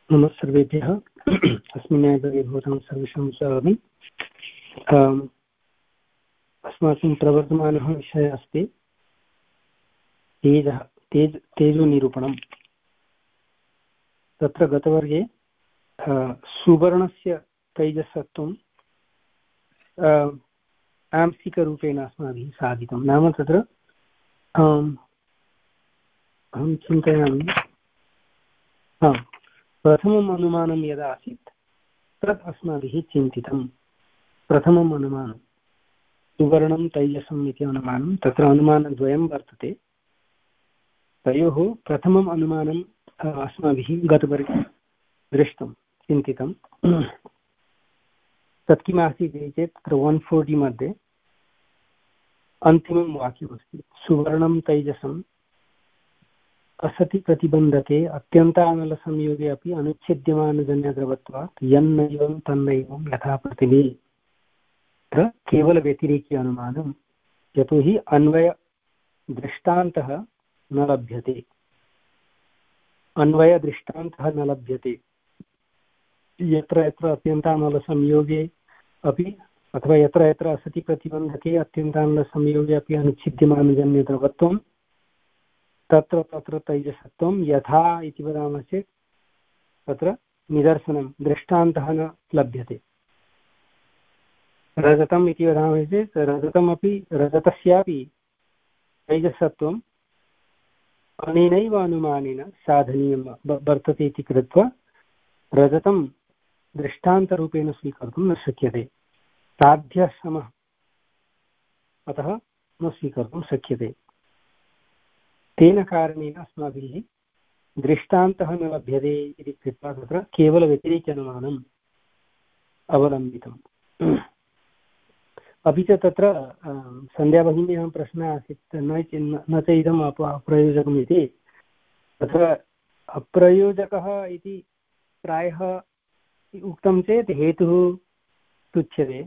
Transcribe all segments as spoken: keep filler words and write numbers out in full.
नमः सर्वेभ्यः। अस्मिन् न्यायभागे भवतां सर्वेषां स्वागतम्। अस्माकं प्रवर्तमानः विषयः अस्ति तेजः तेज तेजोनिरूपणं। तत्र गतवर्गे सुवर्णस्य तैजसत्वं आंशिकरूपेण अस्माभिः साधितं। नाम तत्र अहं चिन्तयामि, हा प्रथमम् अनुमानं यदा आसीत् तत् अस्माभिः चिन्तितं। प्रथमम् अनुमानं सुवर्णं तैजसम् इति अनुमानं, तत्र अनुमानद्वयं वर्तते। तयोः प्रथमम् अनुमानम् अस्माभिः गतवर्गे दृष्टं, चिन्तितं। तत् किमासीत् इति चेत् तत्र वन् फोर्टि मध्ये अन्तिमं वाक्यमस्ति, सुवर्णं तैजसम् असति प्रतिबन्धके अत्यन्तानलसंयोगे अपि अनुच्छेद्यमानजन्यद्रवत्वात् यन्नैवं तन्नैवं यथा पृथिवी। तत्र केवलव्यतिरेकी अनुमानं, यतोहि अन्वयदृष्टान्तः न लभ्यते। अन्वयदृष्टान्तः न लभ्यते यत्र यत्र अत्यन्तानलसंयोगे अपि अथवा यत्र यत्र असति प्रतिबन्धके अत्यन्तानलसंयोगे अपि अनुच्छिद्यमानजन्यद्रवत्वं तत्र तत्र तैजसत्वं यथा इति वदामः चेत् तत्र निदर्शनं दृष्टान्तः न लभ्यते। रजतम् इति वदामः चेत् रजतमपि रजतस्यापि तैजसत्वम् अनेनैव अनुमानेन साधनीयं वर्तते इति कृत्वा रजतं दृष्टान्तरूपेण स्वीकर्तुं न शक्यते। साध्यसमः अतः न स्वीकर्तुं शक्यते। तेन कारणेन अस्माभिः दृष्टान्तः न लभ्यते इति कृत्वा तत्र केवलव्यतिरेक्यानुमानम् अवलम्बितम्। अपि च तत्र सन्ध्याभगिन्याः प्रश्नः आसीत्, न न च इदम् अप अप्रयोजकम् इति। तत्र अप्रयोजकः इति प्रायः उक्तं चेत् हेतुः तुच्छ्यते,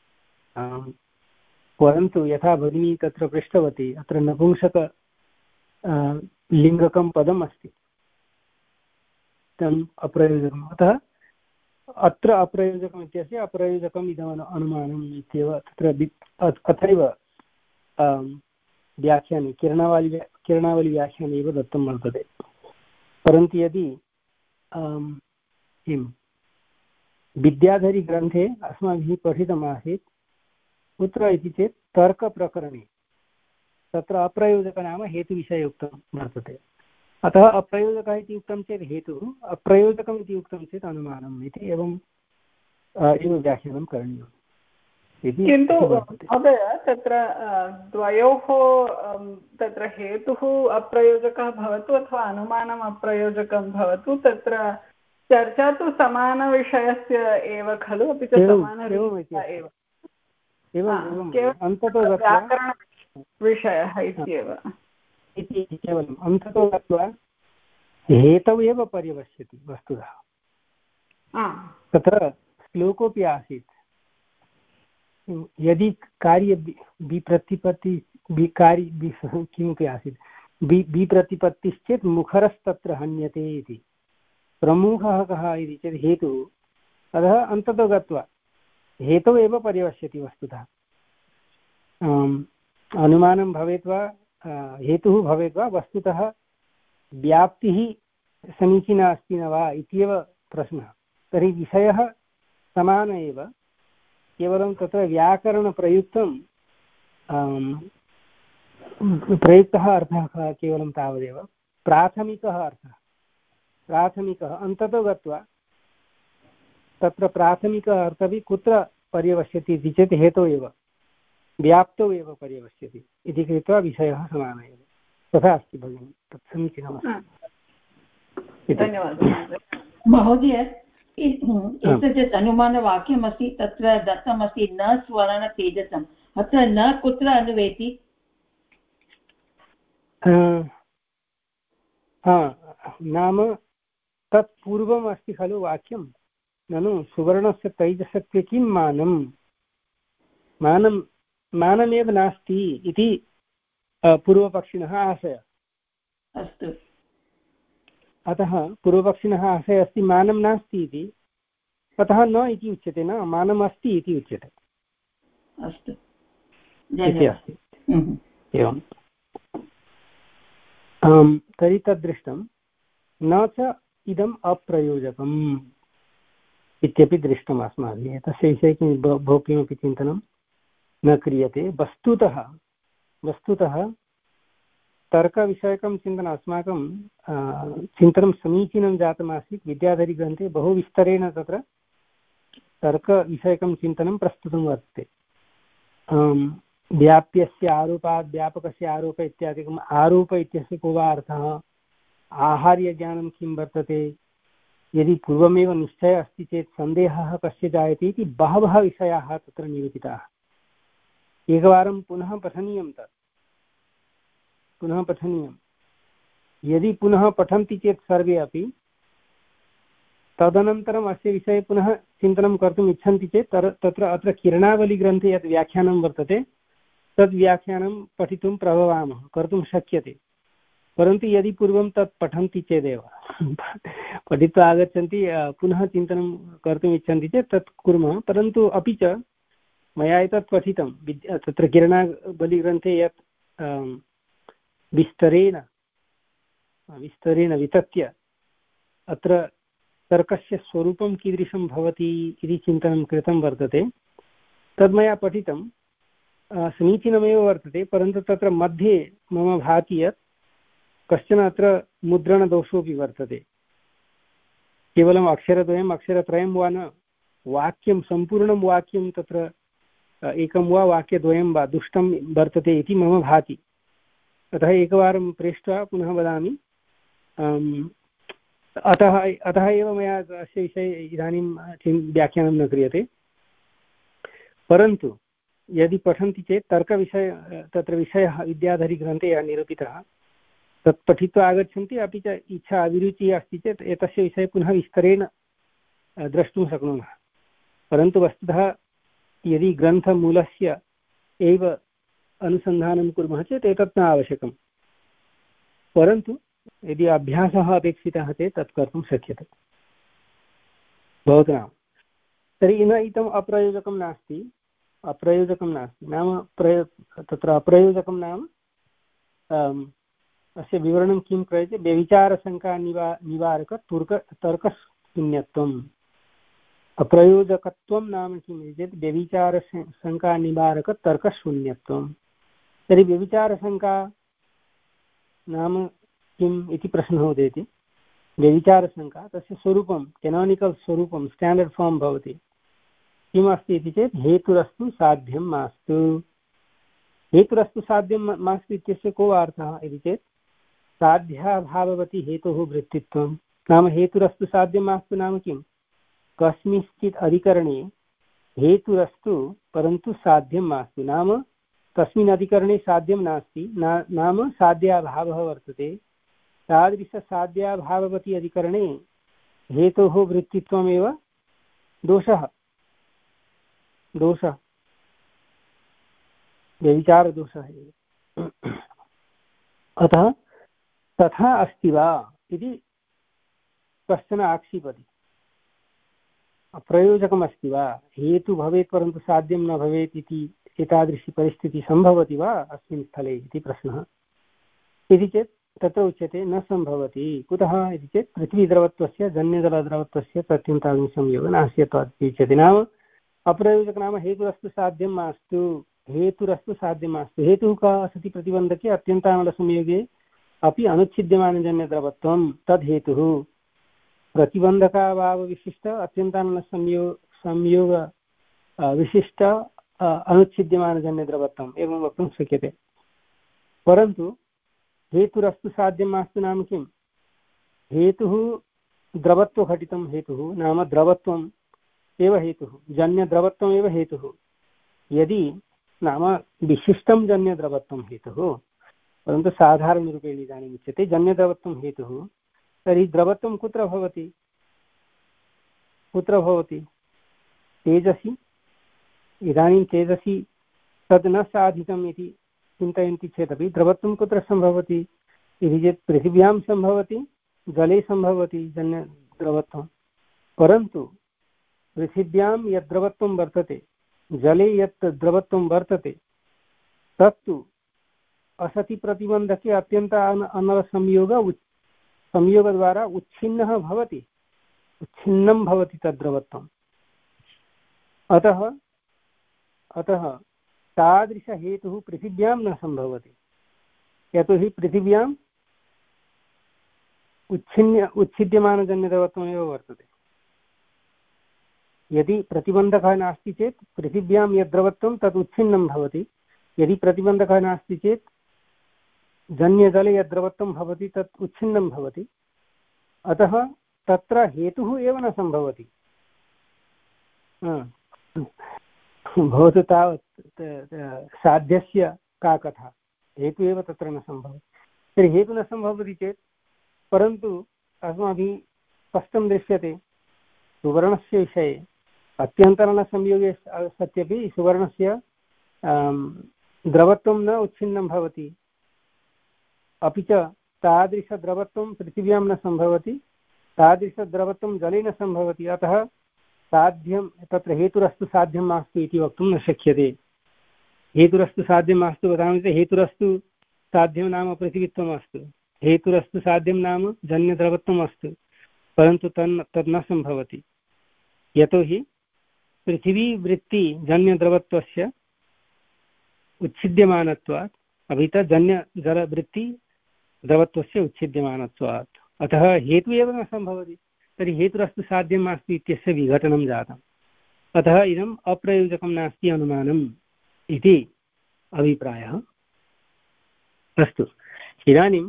परन्तु यथा भगिनी तत्र पृष्टवती, अत्र नपुंसक लिङ्गकं पदम् अस्ति, तम् अप्रयोजकम्। अतः अत्र अप्रयोजकम् इत्यस्य अप्रयोजकम् इदम् अनुमानम् इत्येव तत्र अत्रैव व्याख्याने किरणावली किरणावलीव्याख्याने एव दत्तं वर्तते। परन्तु यदि किं विद्याधरीग्रन्थे अस्माभिः पठितमासीत् कुत्र इति चेत् तर्कप्रकरणे तत्र अप्रयोजक नाम हेतुविषये उक्तं वर्तते। अतः अप्रयोजकः इति उक्तं चेत् हेतुः, अप्रयोजकम् इति उक्तं चेत् अनुमानम् इति एवं एव व्याख्यानं करणीयम् इति। किन्तु महोदय तत्र द्वयोः तत्र हेतुः अप्रयोजकः भवतु अथवा अनुमानम् अप्रयोजकं भवतु, तत्र चर्चा तु समानविषयस्य एव खलु, अपि च समानरीत्या एव व्याकरणविषयः इत्येव इति केवलम् अन्ततो गत्वा हेतौ एव पर्यवस्यति वस्तुतः। तत्र श्लोकोऽपि आसीत्, यदि कार्य विप्रतिपत्ति कार्य किमपि आसीत् विप्रतिपत्तिश्चेत् मुखरस्तत्र हन्यते इति। प्रमुखः कः इति चेत् हेतुः। अतः अन्ततो गत्वा हेतौ एव पर्यवस्यति वस्तुतः। अनुमानं भवेत् वा हेतुः भवेत् वा, वस्तुतः व्याप्तिः समीचीना अस्ति न वा इत्येव प्रश्नः। तर्हि विषयः समान एव, केवलं तत्र व्याकरणप्रयुक्तं प्रयुक्तः अर्थः केवलं तावदेव। प्राथमिकः अर्थः प्राथमिकः अन्ततो गत्वा तत्र प्राथमिकः अर्थः कुत्र पर्यवस्यति इति चेत् हेतौ एव, व्याप्तौ एव पर्यवस्यति इति कृत्वा विषयः समानः एव। तथा अस्ति भगिनि, तत् समीचीनमस्ति। धन्यवादः महोदय। एतत् यत् अनुमानवाक्यमस्ति तत्र दत्तमस्ति न स्वर्ण तेजसम्, अत्र न कुत्र अनुवेति? हा, नाम तत् पूर्वम् अस्ति खलु वाक्यं, ननु सुवर्णस्य तैजसस्य किं मानं, मानं मानमेव नास्ति इति पूर्वपक्षिणः आशयः। अस्तु, अतः पूर्वपक्षिणः आशयः अस्ति मानं नास्ति इति, अतः न इति उच्यते, न मानम् अस्ति इति उच्यते। अस्तु इति अस्ति। एवं तर्हि तद्दृष्टं न च इदम् अप्रयोजकम् इत्यपि दृष्टम् अस्माभिः। तस्य विषये किं बहु किमपि चिन्तनं न क्रियते। वस्तुतः वस्तुतः तर्कविषयकं चिन्तनम् अस्माकं चिन्तनं समीचीनं जातमासीत्। विद्याधरीग्रन्थे बहु विस्तरेण तत्र तर्कविषयकं चिन्तनं प्रस्तुतं वर्तते। व्याप्यस्य आरोपात् व्यापकस्य आरोप इत्यादिकम् आरोप इत्यस्य को वा अर्थः, आहार्यज्ञानं किं वर्तते, यदि पूर्वमेव निश्चयः अस्ति चेत् सन्देहः कस्य जायते इति बहवः विषयाः तत्र निरूपिताः। एकवारं पुनः पठनीयं तत् पुनः पठनीयं। यदि पुनः पठन्ति चेत् सर्वे अपि तदनन्तरम् अस्य विषये पुनः चिन्तनं कर्तुम् इच्छन्ति चेत् तत्र अत्र किरणावलीग्रन्थे यत् व्याख्यानं वर्तते तद् व्याख्यानं पठितुं प्रभवामः, कर्तुं शक्यते। परन्तु यदि पूर्वं तत् पठन्ति चेदेव पठित्वा आगच्छन्ति पुनः चिन्तनं कर्तुम् इच्छन्ति चेत् तत् कुर्मः। परन्तु अपि च मया एतत् पठितं विद्या तत्र किरणावलीग्रन्थे यत् विस्तरेण विस्तरेण वितत्य अत्र तर्कस्य स्वरूपं कीदृशं भवति इति चिन्तनं कृतं वर्तते। तद् मया पठितं, समीचीनमेव वर्तते। परन्तु तत्र मध्ये मम भाति यत् कश्चन अत्र मुद्रणदोषोऽपि वर्तते। केवलम् अक्षरद्वयम् अक्षरत्रयं वा न, वाक्यं सम्पूर्णं वाक्यं तत्र एकं वा वाक्यद्वयं वा दुष्टं वर्तते इति मम भाति। अतः एकवारं पृष्ट्वा पुनः वदामि। अतः अतः एव मया अस्य विषये इदानीं व्याख्यानं न क्रियते। परन्तु यदि पठन्ति चेत् तर्कविषय तत्र विषयः विद्याधरीग्रन्थे यः निरूपितः तत् पठित्वा आगच्छन्ति, अपि च इच्छा अभिरुचिः अस्ति चेत् एतस्य विषये पुनः विस्तरेण द्रष्टुं शक्नुमः। परन्तु वस्तुतः यदि ग्रन्थमूलस्य एव अनुसन्धानं कुर्मः चेत् एतत् न आवश्यकं। परन्तु यदि अभ्यासः अपेक्षितः चेत् तत् कर्तुं शक्यते भवतु नाम। तर्हि न इदम् अप्रयोजकं नास्ति, अप्रयोजकं नास्ति नाम प्रयो तत्र अप्रयोजकं नाम अस्य विवरणं किं क्रियते, व्यभिचारशङ्का निवा निवारक तुर्क तर्कशून्यत्वम्। अप्रयोजकत्वं नाम किम् इति चेत् व्यभिचारशङ्का निवारक तर्कशून्यत्वं। तर्हि व्यभिचारशङ्का नाम किम् इति प्रश्नः उदेति। व्यभिचारशङ्का तस्य स्वरूपं केनानिकल् स्वरूपं स्टाण्डर्ड् फार्म् भवति। किमस्ति इति चेत् हेतुरस्तु साध्यं मास्तु। हेतुरस्तु साध्यं मास्तु इत्यस्य को अर्थः इति चेत् साध्याभाववति हेतोः वृत्तित्वं। नाम हेतुरस्तु साध्यं मास्तु नाम किं, कस्मिंश्चित् अधिकरणे हेतुरस्तु परन्तु साध्यं मास्तु। नाम तस्मिन् अधिकरणे साध्यं नास्ति, ना, नाम साध्याभावः वर्तते। तादृशसाध्याभाववति अधिकरणे हेतोः वृत्तित्वमेव दोषः दोषः व्यभिचारदोषः एव। अतः तथा अस्ति वा इति कश्चन आक्षिपति। अप्रयोजकमस्ति वा, हेतु भवेत् परन्तु साध्यं न भवेत् इति एतादृशी परिस्थितिः सम्भवति वा अस्मिन् स्थले इति प्रश्नः। इति चेत् तत्र उच्यते न सम्भवति। कुतः इति चेत् पृथ्वीद्रवत्वस्य जन्यजलद्रवत्वस्य प्रत्यन्ताग्निसंयोगः नास्यत्वात् उच्यते। नाम अप्रयोजक नाम हेतुरस्तु साध्यं मास्तु, हेतुरस्तु साध्यं मास्तु। हेतुः कः सति प्रतिबन्धके अत्यन्तामलसंयोगे अपि अनुच्छिद्यमानजन्यद्रवत्वं तद् हेतुः। प्रतिबन्धकाभावविशिष्ट अत्यन्तामलसंयो संयोग विशिष्ट अनुच्छिद्यमानजन्यद्रवत्वम् एवं वक्तुं शक्यते। परन्तु हेतुरस्तु साध्यं मास्तु नाम किं, हेतुः द्रवत्वघटितं हेतुः नाम द्रवत्वम् एव हेतुः, जन्यद्रवत्वमेव हेतुः। यदि नाम विशिष्टं जन्यद्रवत्वं हेतुः परन्तु साधारणरूपेण इदानीम् उच्यते जन्यद्रवत्वं हेतुः, तर्हि द्रवत्वं कुत्र भवति कुत्र भवति तेजसि। इदानीं तेजसि तद् न साधितम् इति चिन्तयन्ति चेदपि द्रवत्वं कुत्र सम्भवति इति चेत् पृथिव्यां सम्भवति जले सम्भवति जन्यद्रवत्वं, परन्तु पृथिव्यां यद् द्रवत्वं वर्तते, जले यत् द्रवत्वं वर्तते, तत्तु असति प्रतिबन्धके अत्यन्त अनलसंयोग संयोगद्वारा उच्छिन्नः भवति, उच्छिन्नं भवति तद्द्रवत्वम्। अतः अतः तादृशहेतुः पृथिव्यां न सम्भवति, यतोहि पृथिव्याम् उच्छिन्य उच्छिद्यमानजन्यद्रवत्वमेव वर्तते। यदि प्रतिबन्धकः नास्ति चेत् पृथिव्यां यद्द्रवत्वं तद् उच्छिन्नं भवति, यदि प्रतिबन्धकः नास्ति चेत् जन्यजले यद्द्रवत्वं भवति तत् उच्छिन्नं भवति। अतः तत्र हेतुः एव न सम्भवति। भवतु तावत् साध्यस्य का कथा, हेतुः एव तत्र न सम्भवति। तर्हि हेतुः न सम्भवति चेत्, परन्तु अस्माभिः स्पष्टं दृश्यते सुवर्णस्य विषये अत्यन्तरणसंयोगे सत्यपि सुवर्णस्य द्रवत्वं न उच्छिन्नं भवति, अपि च तादृशद्रवत्वं पृथिव्यां न सम्भवति, तादृशद्रवत्वं जले न सम्भवति। अतः साध्यं तत्र हेतुरस्तु साध्यं मास्तु इति वक्तुं न शक्यते। हेतुरस्तु साध्यं मास्तु वदामि चेत् हेतुरस्तु साध्यं नाम पृथिवीत्वम् अस्तु, हेतुरस्तु साध्यं नाम जन्यद्रवत्वम् अस्तु, परन्तु तन् तद् न सम्भवति, यतोहि पृथिवीवृत्तिजन्यद्रवत्वस्य उच्छिद्यमानत्वात् अपि च जन्यजलवृत्तिद्रवत्वस्य उच्छिद्यमानत्वात्। अतः हेतुः एव न सम्भवति। तर्हि हेतुरस्तु साध्यं नास्ति इत्यस्य विघटनं जातम्। अतः इदम् अप्रयोजकं नास्ति अनुमानम् इति अभिप्रायः। अस्तु, इदानीं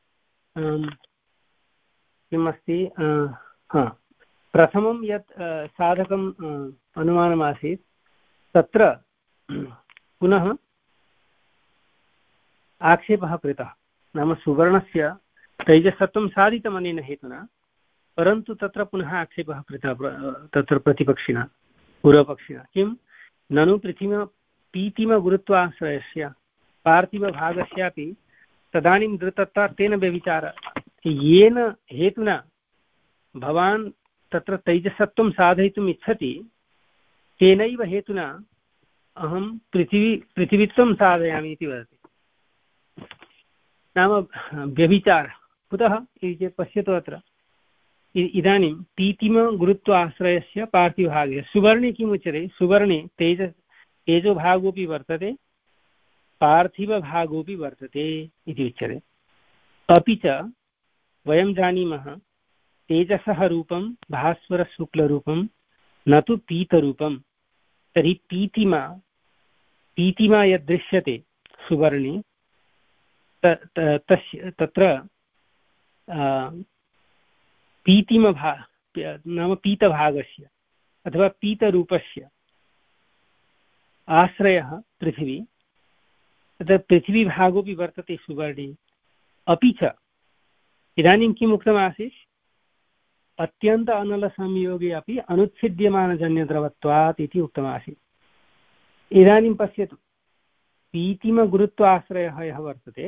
किम् अस्ति, हा प्रथमं यत् साधकम् अनुमानमासीत् तत्र पुनः आक्षेपः कृतः, नाम सुवर्णस्य तैजसत्वं साधितम् अनेन हेतुना, परन्तु तत्र पुनः आक्षेपः कृतः तत्र प्रतिपक्षिणा पूर्वपक्षिणा। किं ननु पृथिवी पीतिमगुरुत्वाश्रयस्य पार्थिवभागस्यापि तदानीं धृतत्वात् तेन व्यभिचारः, येन हेतुना भवान् तत्र तैजसत्वं साधयितुम् इच्छति, तेनैव हेतुना अहं पृथिवी पृथिवीत्वं साधयामि इति वदति। नाम व्यभिचारः कुतः इति चेत् पश्यतु, अत्र इदानीं पीतिमगुरुत्वाश्रयस्य पार्थिवभागे सुवर्णे किमुच्यते, सुवर्णे तेज तेजोभागोऽपि वर्तते, पार्थिवभागोऽपि वर्तते इति उच्यते। अपि च वयं जानीमः तेजसः रूपं भास्वरशुक्लरूपं न तु पीतरूपं। तर्हि पीतिमा पीतिमा यद्दृश्यते सुवर्णे तस्य तत्र पीतिमभा नाम पीतभागस्य अथवा पीतरूपस्य आश्रयः पृथिवी, तत्र पृथिवीभागोऽपि वर्तते सुवर्णे। अपि च इदानीं किम् उक्तमासीत्, अत्यन्त अनलसंयोगे अपि अनुच्छिद्यमानजन्यद्रवत्वात् इति उक्तमासीत्। इदानीं पश्यतु, पीतिमगुरुत्वाश्रयः यः वर्तते,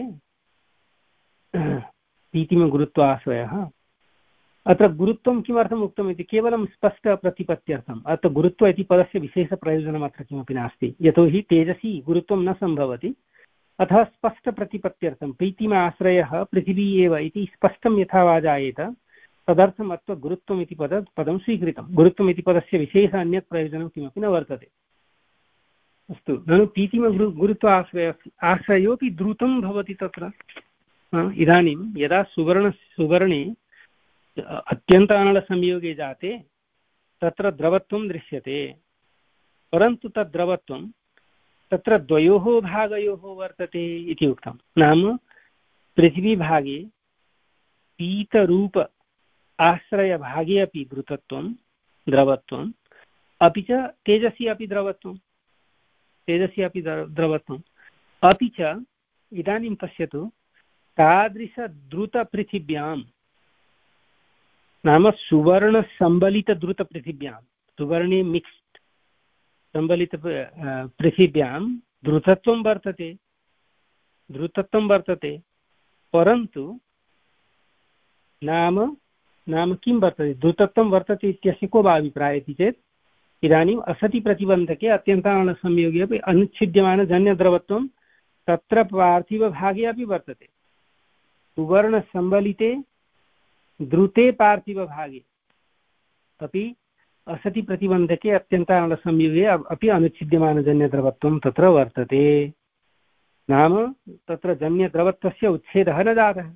पीतिमगुरुत्वाश्रयः, अत्र गुरुत्वं किमर्थम् उक्तम् इति केवलं स्पष्टप्रतिपत्त्यर्थम्। अत्र गुरुत्व इति पदस्य विशेषप्रयोजनम् अत्र किमपि नास्ति, यतोहि तेजसी गुरुत्वं न सम्भवति। अतः स्पष्टप्रतिपत्त्यर्थं प्रीतिमाश्रयः पृथिवी एव इति स्पष्टं यथा वा जायेत, तदर्थम् अत्र गुरुत्वम् इति पद पदं स्वीकृतं। गुरुत्वम् इति पदस्य विशेष अन्यत् प्रयोजनं किमपि न वर्तते। अस्तु, ननु पीतिमगुरु गुरुत्व आश्रय आश्रयोऽपि द्रुतं भवति तत्र। इदानीं यदा सुवर्ण सुवर्णे अत्यन्त अनलसंयोगे जाते तत्र द्रवत्वं दृश्यते, परन्तु तद् द्रवत्वं तत्र द्वयोः भागयोः वर्तते इति उक्तं। नाम पृथिवीभागे पीतरूप आश्रयभागे अपि द्रुतत्वं द्रवत्वम्, अपि च तेजसी अपि द्रवत्वं तेजसी अपि द्रवत्वम्। अपि च इदानीं पश्यतु, तादृशद्रुतपृथिव्यां नाम सुवर्णसम्बलितद्रुतपृथिव्यां, सुवर्णे मिक्स्ड् सम्बलित पृथिव्यां द्रुतत्वं वर्तते द्रुतत्वं वर्तते परन्तु नाम नाम किं वर्तते द्रुतत्वं वर्तते इत्यस्य को वा अभिप्रायः इति चेत् इदानीम् असति प्रतिबन्धके अत्यन्तानसंयोगे अपि अनुच्छिद्यमानजन्यद्रवत्वं तत्र पार्थिवभागे अपि वर्तते सुवर्णसम्बलिते द्रुते पार्थिवभागे अपि असति प्रतिबन्धके अत्यन्तानसंयोगे अपि अनुच्छिद्यमानजन्यद्रवत्वं तत्र वर्तते नाम तत्र जन्यद्रवत्वस्य उच्छेदः न जातः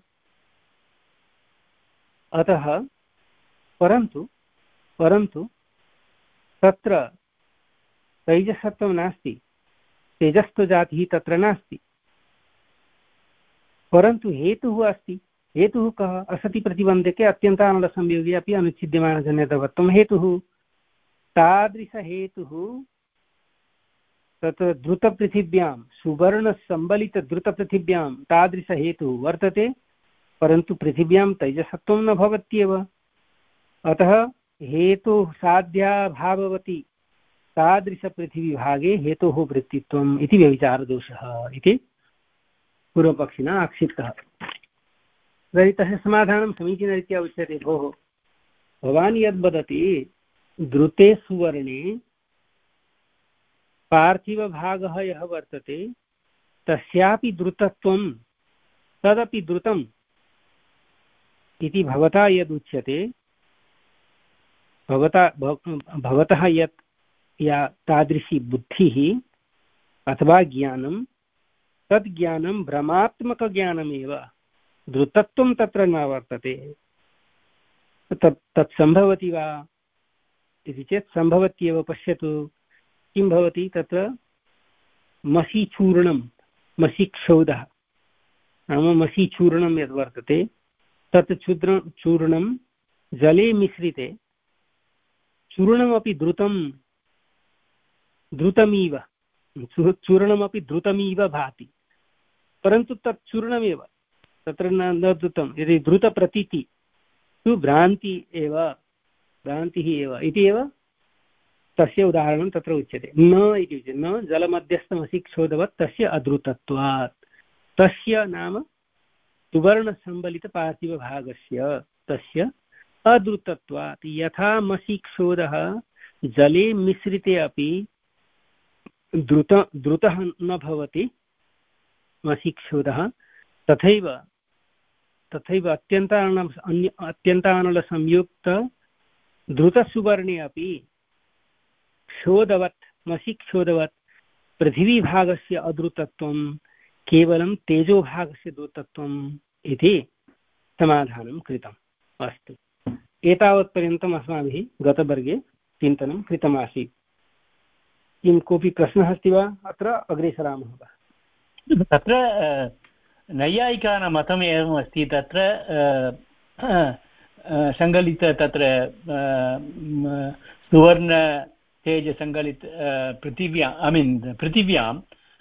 अतः परन्तु परन्तु तत्र तैजसत्वं नास्ति तेजस्त्वजातिः तत्र नास्ति परन्तु हेतुः अस्ति हेतुः कः असति प्रतिबन्धके अत्यन्तानलसंयोगे अपि अनुच्छिद्यमानजन्यद्रवत्वं हेतुः तादृशहेतुः तत्र द्रुतपृथिव्यां सुवर्णसम्बलितद्रुतपृथिव्यां तादृशहेतुः वर्तते परन्तु पृथिव्यां तैजसत्वं न भवत्येव अतः हेतुः साध्याभाववती तादृशपृथिवीभागे हेतोः वृत्तित्वम् इति व्यभिचारदोषः इति पूर्वपक्षिणा आक्षिप्तः तर्हि तस्य समाधानं समीचीनरीत्या उच्यते भोः भवान् यद् वदति द्रुते सुवर्णे पार्थिवभागः यः वर्तते तस्यापि द्रुतत्वं तदपि द्रुतम् इति भवता यदुच्यते भवता भवतः यत् या तादृशी बुद्धिः अथवा ज्ञानं तद् ज्ञानं भ्रमात्मकज्ञानमेव द्रुतत्वं तत्र न वर्तते तत् तत् सम्भवति वा इति चेत् सम्भवत्येव पश्यतु किं भवति तत्र मसीचूर्णं मसीक्षौदः नाम मसीचूर्णं यद् वर्तते तत् चूर्ण चूर्णं जले मिश्रिते चूर्णमपि द्रुतं द्रुतमिव चूर्णमपि द्रुतमिव भाति परन्तु तत् चूर्णमेव तत्र न न द्रुतं यदि द्रुतप्रतीति तु भ्रान्ति एव भ्रान्तिः एव इति एव तस्य उदाहरणं तत्र उच्यते न इति उच्यते न जलमध्यस्थमसीक्षोधवत् तस्य अद्रुतत्वात् तस्य नाम सुवर्णसम्बलितपार्थिवभागस्य तस्य अद्रुतत्वात् यथा मसीक्षोधः जले मिश्रिते अपि द्रुत द्रुतः न भवति मसीक्षोधः तथैव तथैव अत्यन्तान अन्य अत्यन्तानलसंयुक्त द्रुतसुवर्णे अपि क्षोधवत् मसीक्षोधवत् पृथिवीभागस्य अद्रुतत्वं केवलं तेजोभागस्य द्रुतत्वम् इति समाधानं कृतम् अस्तु एतावत्पर्यन्तम् अस्माभिः गतवर्गे चिन्तनं कृतमासीत् किं कोऽपि प्रश्नः अस्ति वा अत्र अग्रे सरामः वा तत्र नैयायिकानां मतम् एवम् अस्ति तत्र सङ्गलित तत्र सुवर्ण तेजसङ्गलित पृथिव्यां ऐ मीन् पृथिव्यां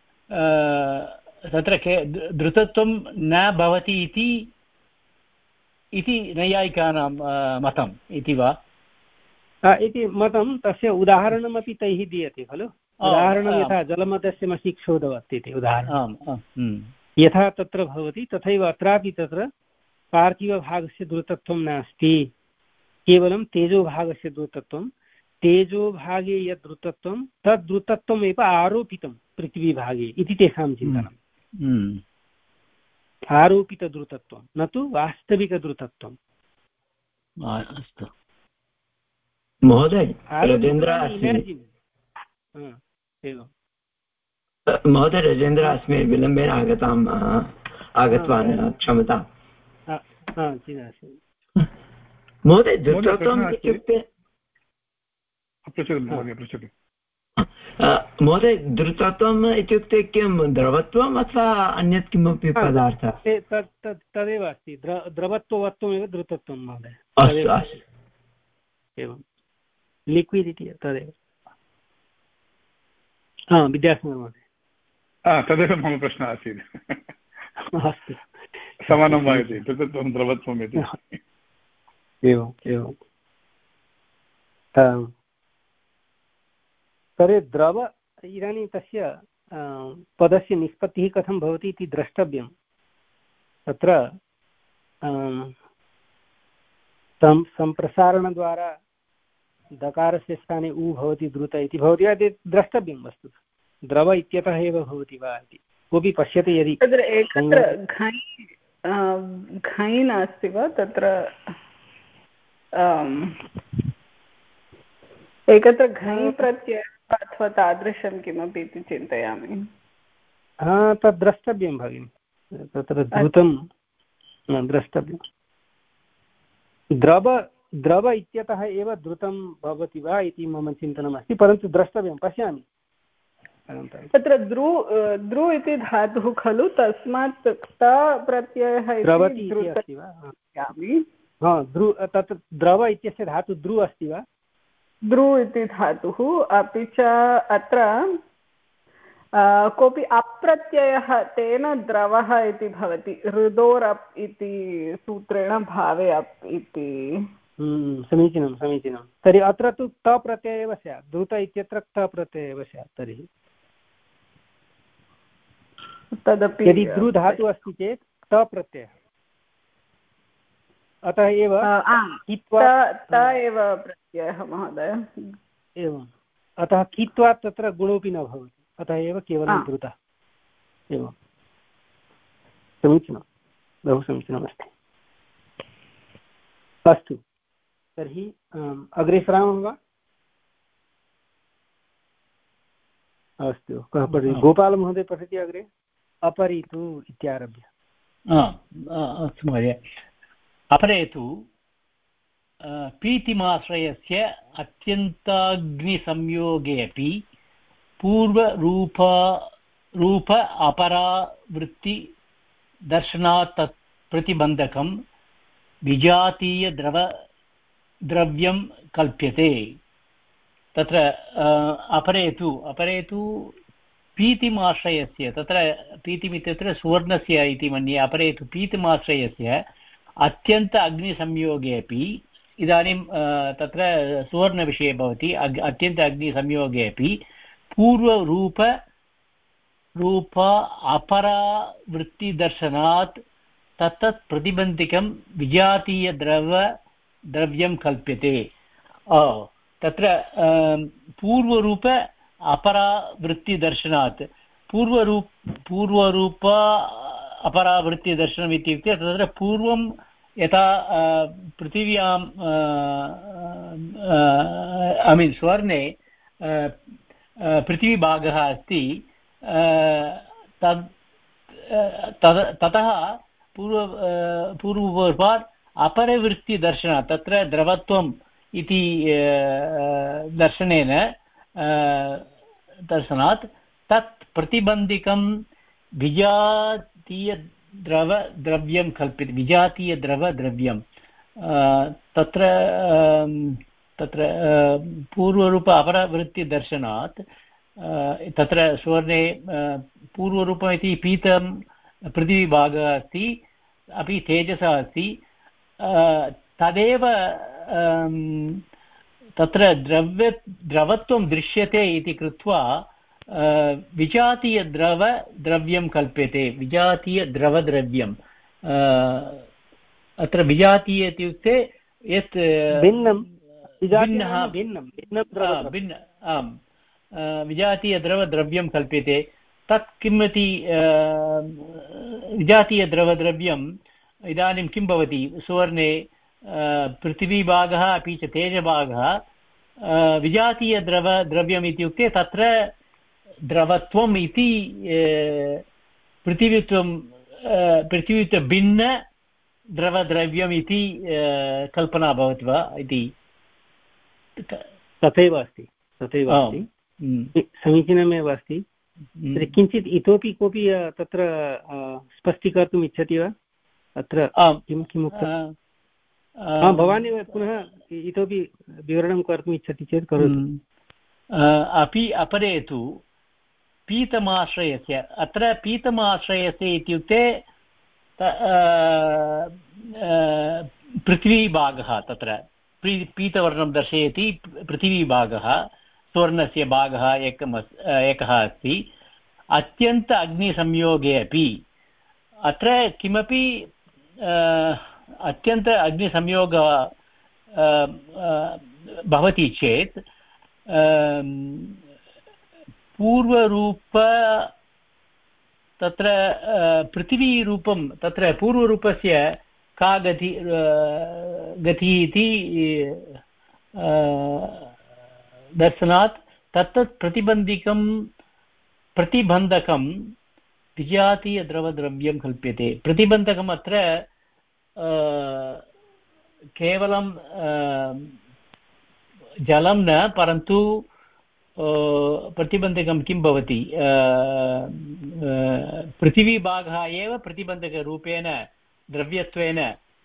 तत्र के द्रुतत्वं न भवति इति इति नैयायिकानां मतम् इति वा इति मतं तस्य उदाहरणमपि तैः दीयते खलु उदाहरणं यथा जलमध्यस्य मसीक्षोधवत् इति उदाहरणं यथा तत्र भवति तथैव अत्रापि तत्र पार्थिवभागस्य द्रुतत्वं नास्ति केवलं तेजोभागस्य द्रुतत्वं तेजोभागे यद् द्रुतत्वं तद् द्रुतत्वमेव आरोपितं पृथिवीभागे इति तेषां चिन्तनम् आरोपितद्रुतत्वं न तु वास्तविकद्रुतत्वम् अस्तु महोदय राजेन्द्र महोदय राजेन्द्र अस्मि विलम्बेन आगताम् आगतवान् क्षम्यताम् महोदय द्रुतत्वम् इत्युक्ते महोदय द्रुतत्वम् इत्युक्ते किं द्रवत्वम् अथवा अन्यत् किमपि पदार्थः तदेव अस्ति द्रवत्ववत्वमेव द्रुतत्वं महोदय एवं लिक्विड् इति तदेव हा विद्यासागरः महोदय तदेव मम प्रश्नः आसीत् अस्तु समानं वा इति द्रुतत्वं द्रवत्वम् इति एवम् एवं तर्हि द्रव इदानीं तस्य पदस्य निष्पत्तिः कथं भवति इति द्रष्टव्यं तत्र तं सम्प्रसारणद्वारा दकारस्य स्थाने उ भवति द्रुत इति भवति वा इति द्रष्टव्यं वस्तुतः द्रव इत्यतः एव भवति वा इति कोऽपि पश्यति यदि तत्र एकत्र घञ् घञ् नास्ति वा तत्र एकत्र घञ् प्रत्ययः अथवा तादृशं किमपि इति चिन्तयामि। हा तद् द्रष्टव्यं भगिनि तत्र द्रुतं द्रष्टव्यं द्रव द्रव इत्यतः एव द्रुतं भवति वा इति मम चिन्तनमस्ति परन्तु द्रष्टव्यं पश्यामि। तत्र द्रु द्रु इति धातुः खलु तस्मात् त प्रत्ययः द्रवति वा द्रु तत् द्रव इत्यस्य धातुः द्रु अस्ति वा द्रु इति धातुः अपि च अत्र कोऽपि अप्रत्ययः तेन द्रवः इति भवति हृदोरप् इति सूत्रेण भावे अप् इति समीचीनं समीचीनं तर्हि अत्र तु त प्रत्ययः एव स्यात् द्रुत इत्यत्र त प्रत्ययः एव स्यात् तर्हि तदपि यदि द्रु धातुः अस्ति चेत् त प्रत्ययः अतः एव त एव प्रत्ययः महोदय एवम् अतः कित्वा तत्र गुणोऽपि न भवति अतः एव केवलं द्रुतः एवं समीचीनं बहु समीचीनमस्ति। अस्तु तर्हि अग्रे सरामः वा? अस्तु कः पठति? गोपालमहोदय पठति अग्रे अपरितु इत्यारभ्य। अस्तु महोदय अपरे तु प्रीतिमाश्रयस्य अत्यन्ताग्निसंयोगेऽपि पूर्वरूप रूप अपरावृत्ति दर्शनात् तत् प्रतिबन्धकं विजातीयद्रव द्रव्यं कल्प्यते। तत्र अपरे तु अपरे तु प्रीतिमाश्रयस्य तत्र प्रीतिमित्यत्र सुवर्णस्य इति मन्ये अपरे तु प्रीतिमाश्रयस्य अत्यन्त अग्निसंयोगेऽपि इदानीं तत्र सुवर्णविषये भवति अत्यन्त अग्निसंयोगेऽपि पूर्वरूप रूप अपरावृत्तिदर्शनात् तत्तत् प्रतिबन्धिकं विजातीयद्रव द्रव्यं कल्प्यते। तत्र पूर्वरूप अपरावृत्तिदर्शनात् पूर्वरूप पूर्वरूप अपरावृत्तिदर्शनम् इत्युक्ते तत्र पूर्वं यथा पृथिव्यां ऐ मीन् स्वर्णे पृथिवीभागः अस्ति तद् ततः पूर्व पूर्वपूर्वात् अपरवृत्तिदर्शनात् तत्र द्रवत्वम् इति दर्शनेन दर्शनात् तत् प्रतिबन्धिकं विजातीयद्रवद्रव्यं कल्प्यते विजातीयद्रवद्रव्यं तत्र तत्र पूर्वरूप अपरवृत्तिदर्शनात् तत्र सुवर्णे पूर्वरूपम् इति पीतं पृथिवीभागः अस्ति अपि तेजसः अस्ति तदेव तत्र द्रव्य द्रवत्वं दृश्यते इति कृत्वा विजातीयद्रव द्रव्यं कल्प्यते विजातीयद्रवद्रव्यं अत्र विजातीय इत्युक्ते यत् भिन्नं भिन्नः भिन्नं भिन्न आम् विजातीयद्रवद्रव्यं कल्प्यते तत् किम् इति विजातीयद्रवद्रव्यम् इदानीं किं भवति सुवर्णे पृथिवीभागः अपि च तेजभागः विजातीयद्रवद्रव्यम् इत्युक्ते तत्र द्रवत्वम् इति पृथिवीत्वं पृथिवीत्व भिन्न द्रवद्रव्यम् इति कल्पना भवति वा इति तथैव अस्ति तथैव अस्ति समीचीनमेव अस्ति। किञ्चित् इतोपि कोऽपि तत्र स्पष्टीकर्तुम् इच्छति वा अत्र किं किम् उक्तं? भवान् एव पुनः इतोपि विवरणं कर्तुम् इच्छति चेत् करोतु। अपि अपरे तु पीतमाश्रयस्य अत्र पीतमाश्रयस्य इत्युक्ते पृथ्वीभागः तत्र पीतवर्णं दर्शयति पृथिवीभागः स्वर्णस्य भागः एकम् एकः अस्ति अत्यन्त अग्निसंयोगे अपि अत्र किमपि अत्यन्त अग्निसंयोग भवति चेत् पूर्वरूप तत्र पृथिवीरूपं तत्र पूर्वरूपस्य का गति गतिः इति दर्शनात् तत्तत् प्रतिबन्धिकं प्रतिबन्धकं विजातीयद्रवद्रव्यं कल्प्यते। प्रतिबन्धकम् अत्र केवलं जलं न परन्तु प्रतिबन्धकं किं भवति पृथिवीभागः एव प्रतिबन्धकरूपेण द्रव्यत्वेन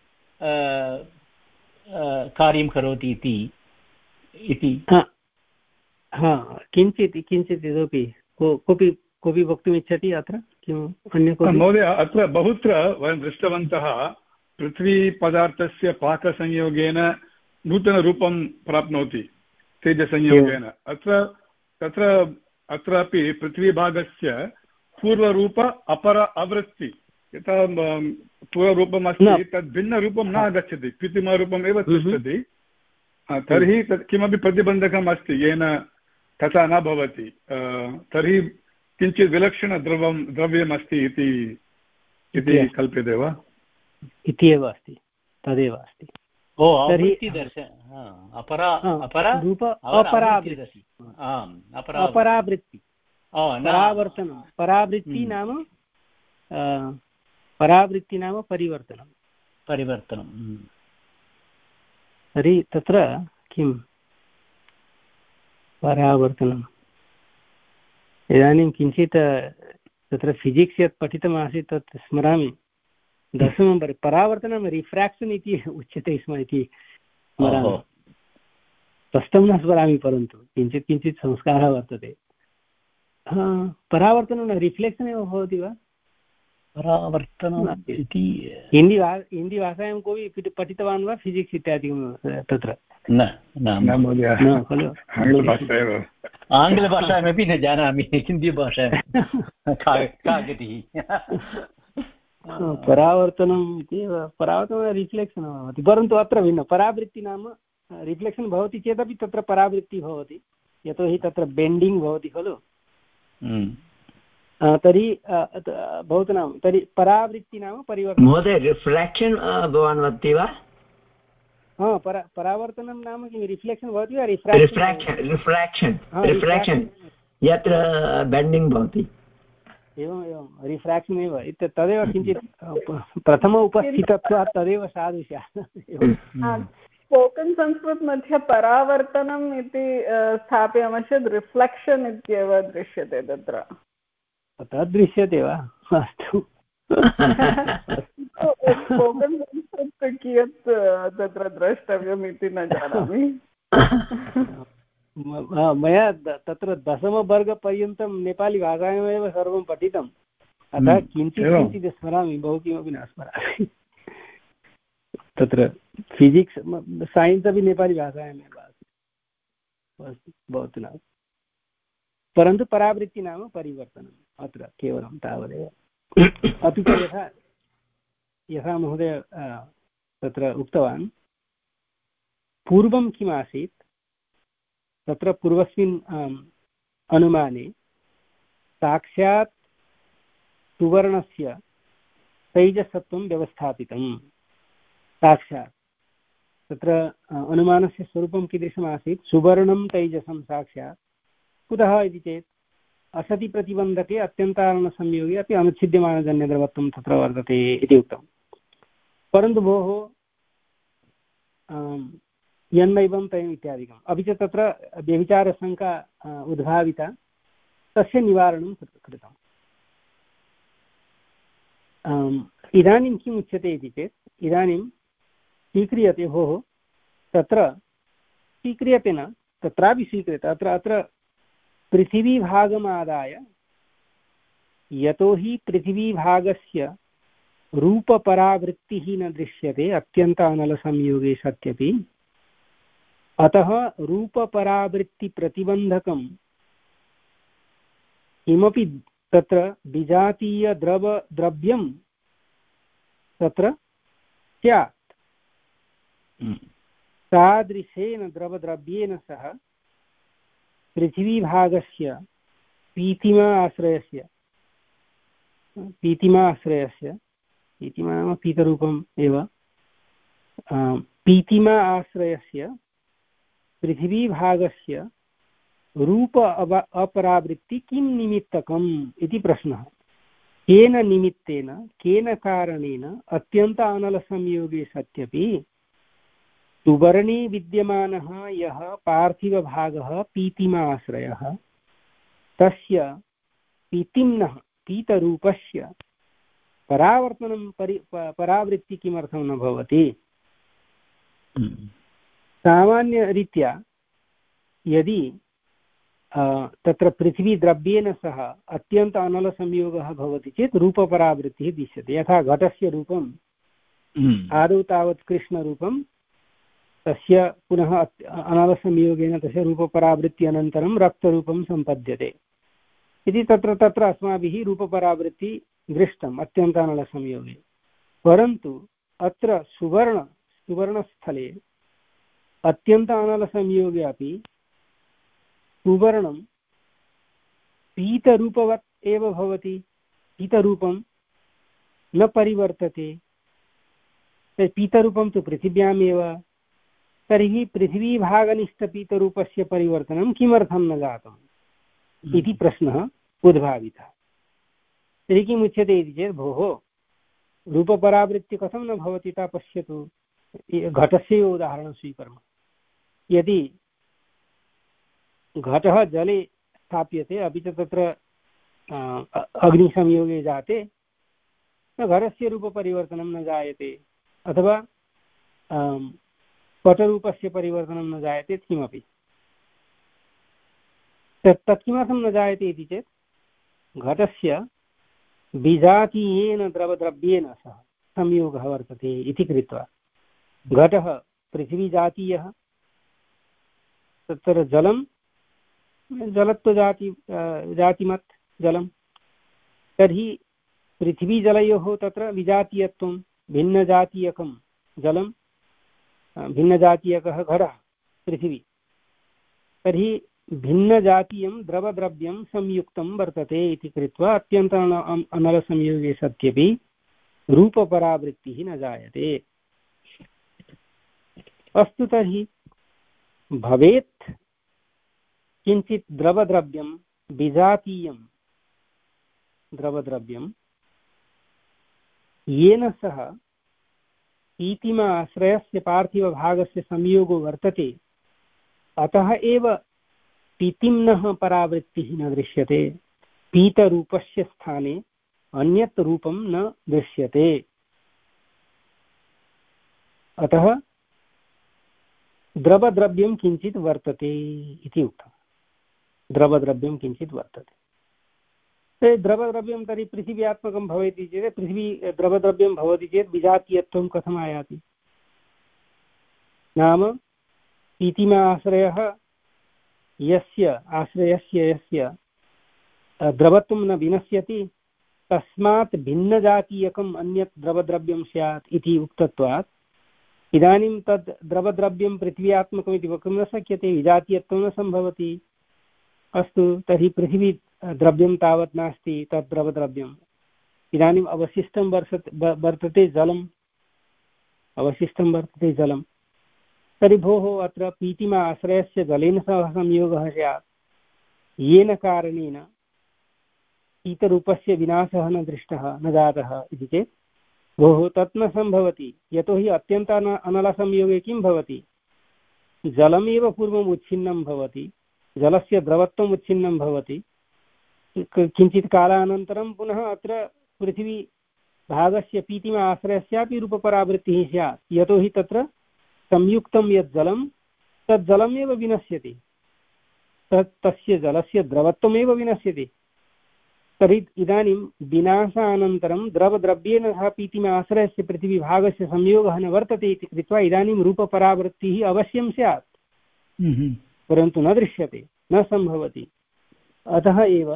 कार्यं करोति इति इति किञ्चित् किञ्चित् इतोपि कोऽपि कोऽपि वक्तुम् इच्छति अत्र किम् अन्य महोदय अत्र बहुत्र वयं दृष्टवन्तः पृथ्वीपदार्थस्य पाकसंयोगेन नूतनरूपं प्राप्नोति तेजसंयोगेन। अत्र तत्र अत्रापि पृथ्वीभागस्य पूर्वरूप अपर आवृत्ति यथा पूर्वरूपम् अस्ति तद् भिन्नरूपं न आगच्छति कृत्रिमरूपम् एव तिष्ठति। तर्हि तत् किमपि प्रतिबन्धकम् अस्ति येन तथा न भवति। तर्हि किञ्चित् विलक्षणद्रवं द्रव्यम् अस्ति इति कल्प्यते वा? इति एव अस्ति, तदेव अस्ति। ओ आवृत्ति दर्शन अपरा अपरा रूप अपरावृत्ति अपरावृत्ति परावर्तनं परावृत्ति नाम परावृत्ति नाम परिवर्तनं परिवर्तनं। तर्हि तत्र किं परावर्तनम् इदानीं किञ्चित् तत्र फिजिक्स् यत् पठितमासीत् तत् स्मरामि। दशमं परि परावर्तनं रिफ्राक्शन् इति उच्यते स्म इति स्मरामि। स्पष्टं न स्मरामि परन्तु किञ्चित् किञ्चित् संस्कारः वर्तते। परावर्तनं न रिफ्लेक्षन् एव भवति वा? परावर्तनम् इति हिन्दी भा हिन्दीभाषायां कोऽपि पठितवान् वा फिजिक्स् इत्यादिकं तत्र? न न खलु आङ्ग्लभाषायामपि न जानामि हिन्दीभाषायां का गतिः। परावर्तनम् इति परावर्तनं रिफ्लेक्षन् भवति परन्तु अत्र भिन्नं। परावृत्ति नाम रिफ्लेक्षन् भवति चेदपि तत्र परावृत्तिः भवति यतोहि तत्र बेण्डिङ्ग् भवति खलु। तर्हि भवतु नाम तर्हि परावृत्ति नाम परिवर्तनं। महोदय रिफ्लेक्षन् भवान् वदति वा? हा परा परावर्तनं नाम किं रिफ्लेक्षन् भवति वा? रिफ्राक्शन् रिफ्राक्शन् रिफ्राक्शन् यत्र बेण्डिङ्ग् भवति। एवम् एवं रिफ्राक्शन् एव तदेव किञ्चित् प्रथम उपस्थितत्वात् तदेव सादृशः। स्पोकन् संस्कृत मध्ये परावर्तनम् इति स्थापयामश्चेत् रिफ्लेक्षन् इत्येव दृश्यते तत्र। तत् दृश्यते वा? अस्तु। स्पोकन् संस्कृत कियत् तत्र द्रष्टव्यम् इति न जानामि। मया तत्र दशमवर्गपर्यन्तं नेपालीभाषायामेव सर्वं पठितम् अतः किञ्चित् किञ्चित् स्मरामि, बहु किमपि न स्मरामि। तत्र फिजिक्स् सैन्स् अपि नेपालीभाषायामेव आसीत्। भवतु नाम परन्तु परावृत्ति नाम परिवर्तनम् अत्र केवलं तावदेव। अपि च यथा यथा महोदय तत्र उक्तवान् पूर्वं किम् आसीत् तत्र पूर्वस्मिन् अनुमाने साक्षात् सुवर्णस्य तैजसत्वं व्यवस्थापितं। साक्षात् तत्र अनुमानस्य स्वरूपं कीदृशमासीत्? सुवर्णं तैजसं साक्षात्। कुतः इति चेत् असति प्रतिबन्धके अत्यन्तारणसंयोगे अपि अनुच्छिद्यमानजन्यद्रवत्वं तत्र वर्तते इति उक्तं। परन्तु भोः यन्नैवं तयम् इत्यादिकम् अपि च तत्र व्यभिचारशङ्का उद्भाविता, तस्य निवारणं कृतम्। इदानीं किम् उच्यते इति चेत् इदानीं स्वीक्रियते भोः तत्र स्वीक्रियते न तत्रापि स्वीक्रियते अत्र अत्र पृथिवीभागमादाय यतोहि पृथिवीभागस्य रूपपरावृत्तिः न दृश्यते अत्यन्त अनलसंयोगे सत्यपि, अतः रूपपरावृत्तिप्रतिबन्धकं किमपि तत्र विजातीयद्रव द्रव्यं तत्र स्यात्। तादृशेन द्रवद्रव्येन सह पृथिवीभागस्य पीतिमा आश्रयस्य पीतिमा आश्रयस्य पीतिमा नाम पीतरूपम् एव पीतिमा आश्रयस्य पृथिवीभागस्य रूप अपरावृत्ति किं निमित्तकम् इति प्रश्नः। केन निमित्तेन केन कारणेन अत्यन्त अनलसंयोगे सत्यपि सुवर्णे विद्यमानः यः पार्थिवभागः पीतिमा आश्रयः तस्य पीतिम्नः पीतरूपस्य परावर्तनं परि परावृत्ति किमर्थं न भवति? सामान्यरीत्या यदि तत्र पृथ्वीद्रव्येन सह अत्यन्त अनलसंयोगः भवति चेत् रूपपरावृत्तिः दृश्यते। यथा घटस्य रूपम् आदौ तावत् कृष्णरूपं तस्य पुनः अनलसंयोगेन तस्य रूपपरावृत्ति अनन्तरं रक्तरूपं सम्पद्यते इति तत्र तत्र अस्माभिः रूपपरावृत्ति दृष्टम् अत्यन्त अनलसंयोगे। परन्तु अत्र सुवर्ण सुवर्णस्थले अत्यन्त अनलसंयोगे अपि सुवर्णं पीतरूपवत् एव भवति, पीतरूपं न परिवर्तते। पीतरूपं तु पृथिव्यामेव, तर्हि पृथिवीभागनिष्ठपीतरूपस्य परिवर्तनं किमर्थं न जातम् इति प्रश्नः उद्भावितः। तर्हि किमुच्यते इति चेत् भोः रूपपरावृत्ति कथं न भवति ता पश्यतु। घटस्य एव उदाहरणं स्वीकुर्मः। यदि घटः जले स्थाप्यते अपि च तत्र अग्निसंयोगे जाते घटस्य रूपपरिवर्तनं न जायते अथवा पटरूपस्य परिवर्तनं न जायते किमपि। तत् किमर्थं न जायते इति चेत् घटस्य विजातीयेन द्रवद्रव्येन सह संयोगः वर्तते इति कृत्वा। घटः पृथिवीजातीयः, तत्र जलं जलत्वजाति जातिमत् जलं, तर्हि पृथिवीजलयोः तत्र विजातीयत्वं भिन्नजातीयकं जलं भिन्नजातीयकः घटः पृथिवी, तर्हि भिन्नजातीयं द्रवद्रव्यं संयुक्तं वर्तते इति कृत्वा अत्यन्त अनलसंयोगे सत्यपि रूपपरावृत्तिः न जायते। अस्तु, तर्हि भवेत् किञ्चित् द्रवद्रव्यं विजातीयं द्रवद्रव्यं येन सह पीतिमा आश्रयस्य पार्थिवभागस्य संयोगो वर्तते, अतः एव पीतिम्नः परावृत्तिः न दृश्यते। पीतरूपस्य स्थाने अन्यत् रूपं न दृश्यते। अतः द्रवद्रव्यं किञ्चित् वर्तते इति उक्तम्। द्रवद्रव्यं किञ्चित् वर्तते। द्रवद्रव्यं तर्हि पृथिव्यात्मकं भवति चेत् पृथिवी द्रवद्रव्यं भवति चेत् विजातीयत्वं कथम् आयाति? नाम पीतिमा आश्रयः यस्य आश्रयस्य यस्य द्रवत्वं न विनश्यति तस्मात् भिन्नजातीयकम् अन्यत् द्रवद्रव्यं स्यात् इति उक्तत्वात् इदानीं तद् द्रवद्रव्यं पृथिव्यात्मकम् इति वक्तुं न शक्यते, विजातीयत्वं न सम्भवति। अस्तु, तर्हि पृथिवी द्रव्यं तावत् नास्ति तद् द्रवद्रव्यम्। इदानीम् अवशिष्टं वर्तते वर्तते जलम् अवशिष्टं वर्तते जलं। तर्हि भोः अत्र पीतिमा आश्रयस्य जलेन सह संयोगः स्यात्, येन कारणेन शीतरूपस्य विनाशः न दृष्टः न जातः इति चेत् भोः तत् न सम्भवति। यतोहि अत्यन्त अनलसंयोगे किं भवति? जलमेव पूर्वम् उच्छिन्नं भवति, जलस्य द्रवत्वम् उच्छिन्नं भवति, किञ्चित् कालानन्तरं पुनः अत्र पृथिवी भागस्य पीतिमा आश्रयस्यापि रूपपरावृत्तिः स्यात्। यतोहि तत्र संयुक्तं यत् जलं तत् जलमेव विनश्यति, तत् तस्य जलस्य द्रवत्वमेव विनश्यति। तर्हि इदानीं विनाशानन्तरं द्रवद्रव्येन सह पीतिमा आश्रयस्य पृथिवीभागस्य संयोगः न वर्तते इति कृत्वा इदानीं रूपपरावृत्तिः अवश्यं स्यात्, परन्तु न दृश्यते, न सम्भवति। अतः एव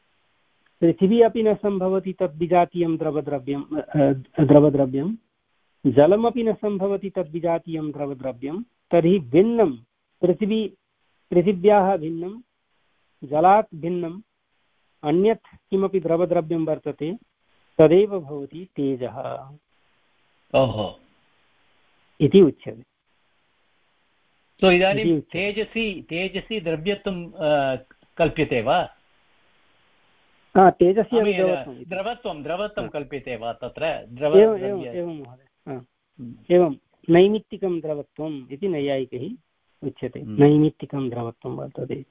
पृथिवी अपि न सम्भवति तद् विजातीयं द्रवद्रव्यं द्रवद्रव्यं जलमपि न सम्भवति तद्विजातीयं द्रवद्रव्यं तर्हि भिन्नं पृथिवी पृथिव्याः भिन्नं जलात् भिन्नम् अन्यत् किमपि द्रवद्रव्यं वर्तते तदेव भवति तेजः ओहो इति उच्यते। सो इदानीं तेजसि तेजसि द्रव्यत्वं कल्प्यते वा? तेजसि द्रवत्वं द्रवत्वं कल्प्यते वा तत्र? एवं महोदय, एवं नैमित्तिकं द्रवत्वम् इति नैयायिकैः उच्यते। नैमित्तिकं द्रवत्वं वर्तते इति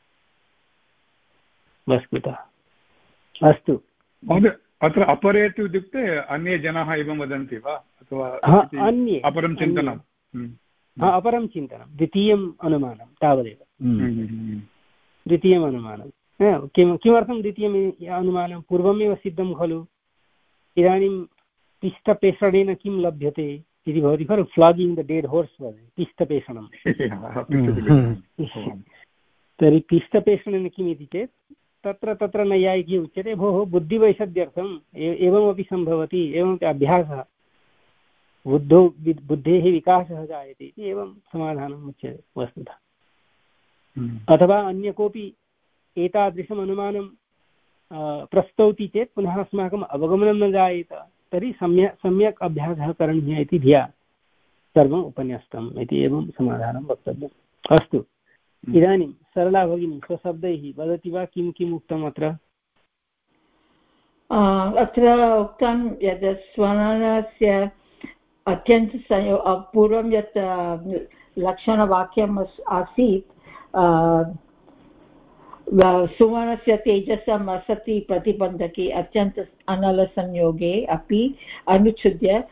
वस्तुतः। अस्तु महोदय, अत्र अपरे तु इत्युक्ते अन्ये जनाः एवं वदन्ति वा अथवा अन्ये अपरं चिन्तनं? अपरं चिन्तनं द्वितीयम् अनुमानं तावदेव। द्वितीयम् अनुमानं किं किमर्थं द्वितीयम् अनुमानं? पूर्वमेव सिद्धं खलु। इदानीं पिष्टपेषणेन किं लभ्यते इति भवति खलु। फ्लागिङ्ग् द डेड् होर्स् वदति पिष्टपेषणं। तर्हि पिष्टपेषणेन किम् इति चेत् तत्र तत्र नैयायिकी उच्यते भोः बुद्धिवैषद्यर्थम् एवमपि सम्भवति, एवमपि अभ्यासः बुद्धौ बुद्धेः विकासः जायते इति एवं समाधानम् उच्यते वस्तुतः। अथवा अन्य कोऽपि एतादृशम् अनुमानं प्रस्तौति चेत् पुनः अस्माकम् अवगमनं न जायेत, तर्हि सम्यक् सम्यक् अभ्यासः करणीयः इति धिया सर्वम् उपन्यस्तम् इति एवं समाधानं वक्तव्यम्। अस्तु, इदानीं सरला भगिनी स्वशब्दैः वदति वा किं किम् उक्तम् अत्र? अत्र उक्तं यद् स्वनस्य अत्यन्त पूर्वं यत् लक्षणवाक्यम् आसीत् सुवर्णस्य तेजसम् असति प्रतिबन्धके अत्यन्त अनलसंयोगे अपि अनुच्छिद्य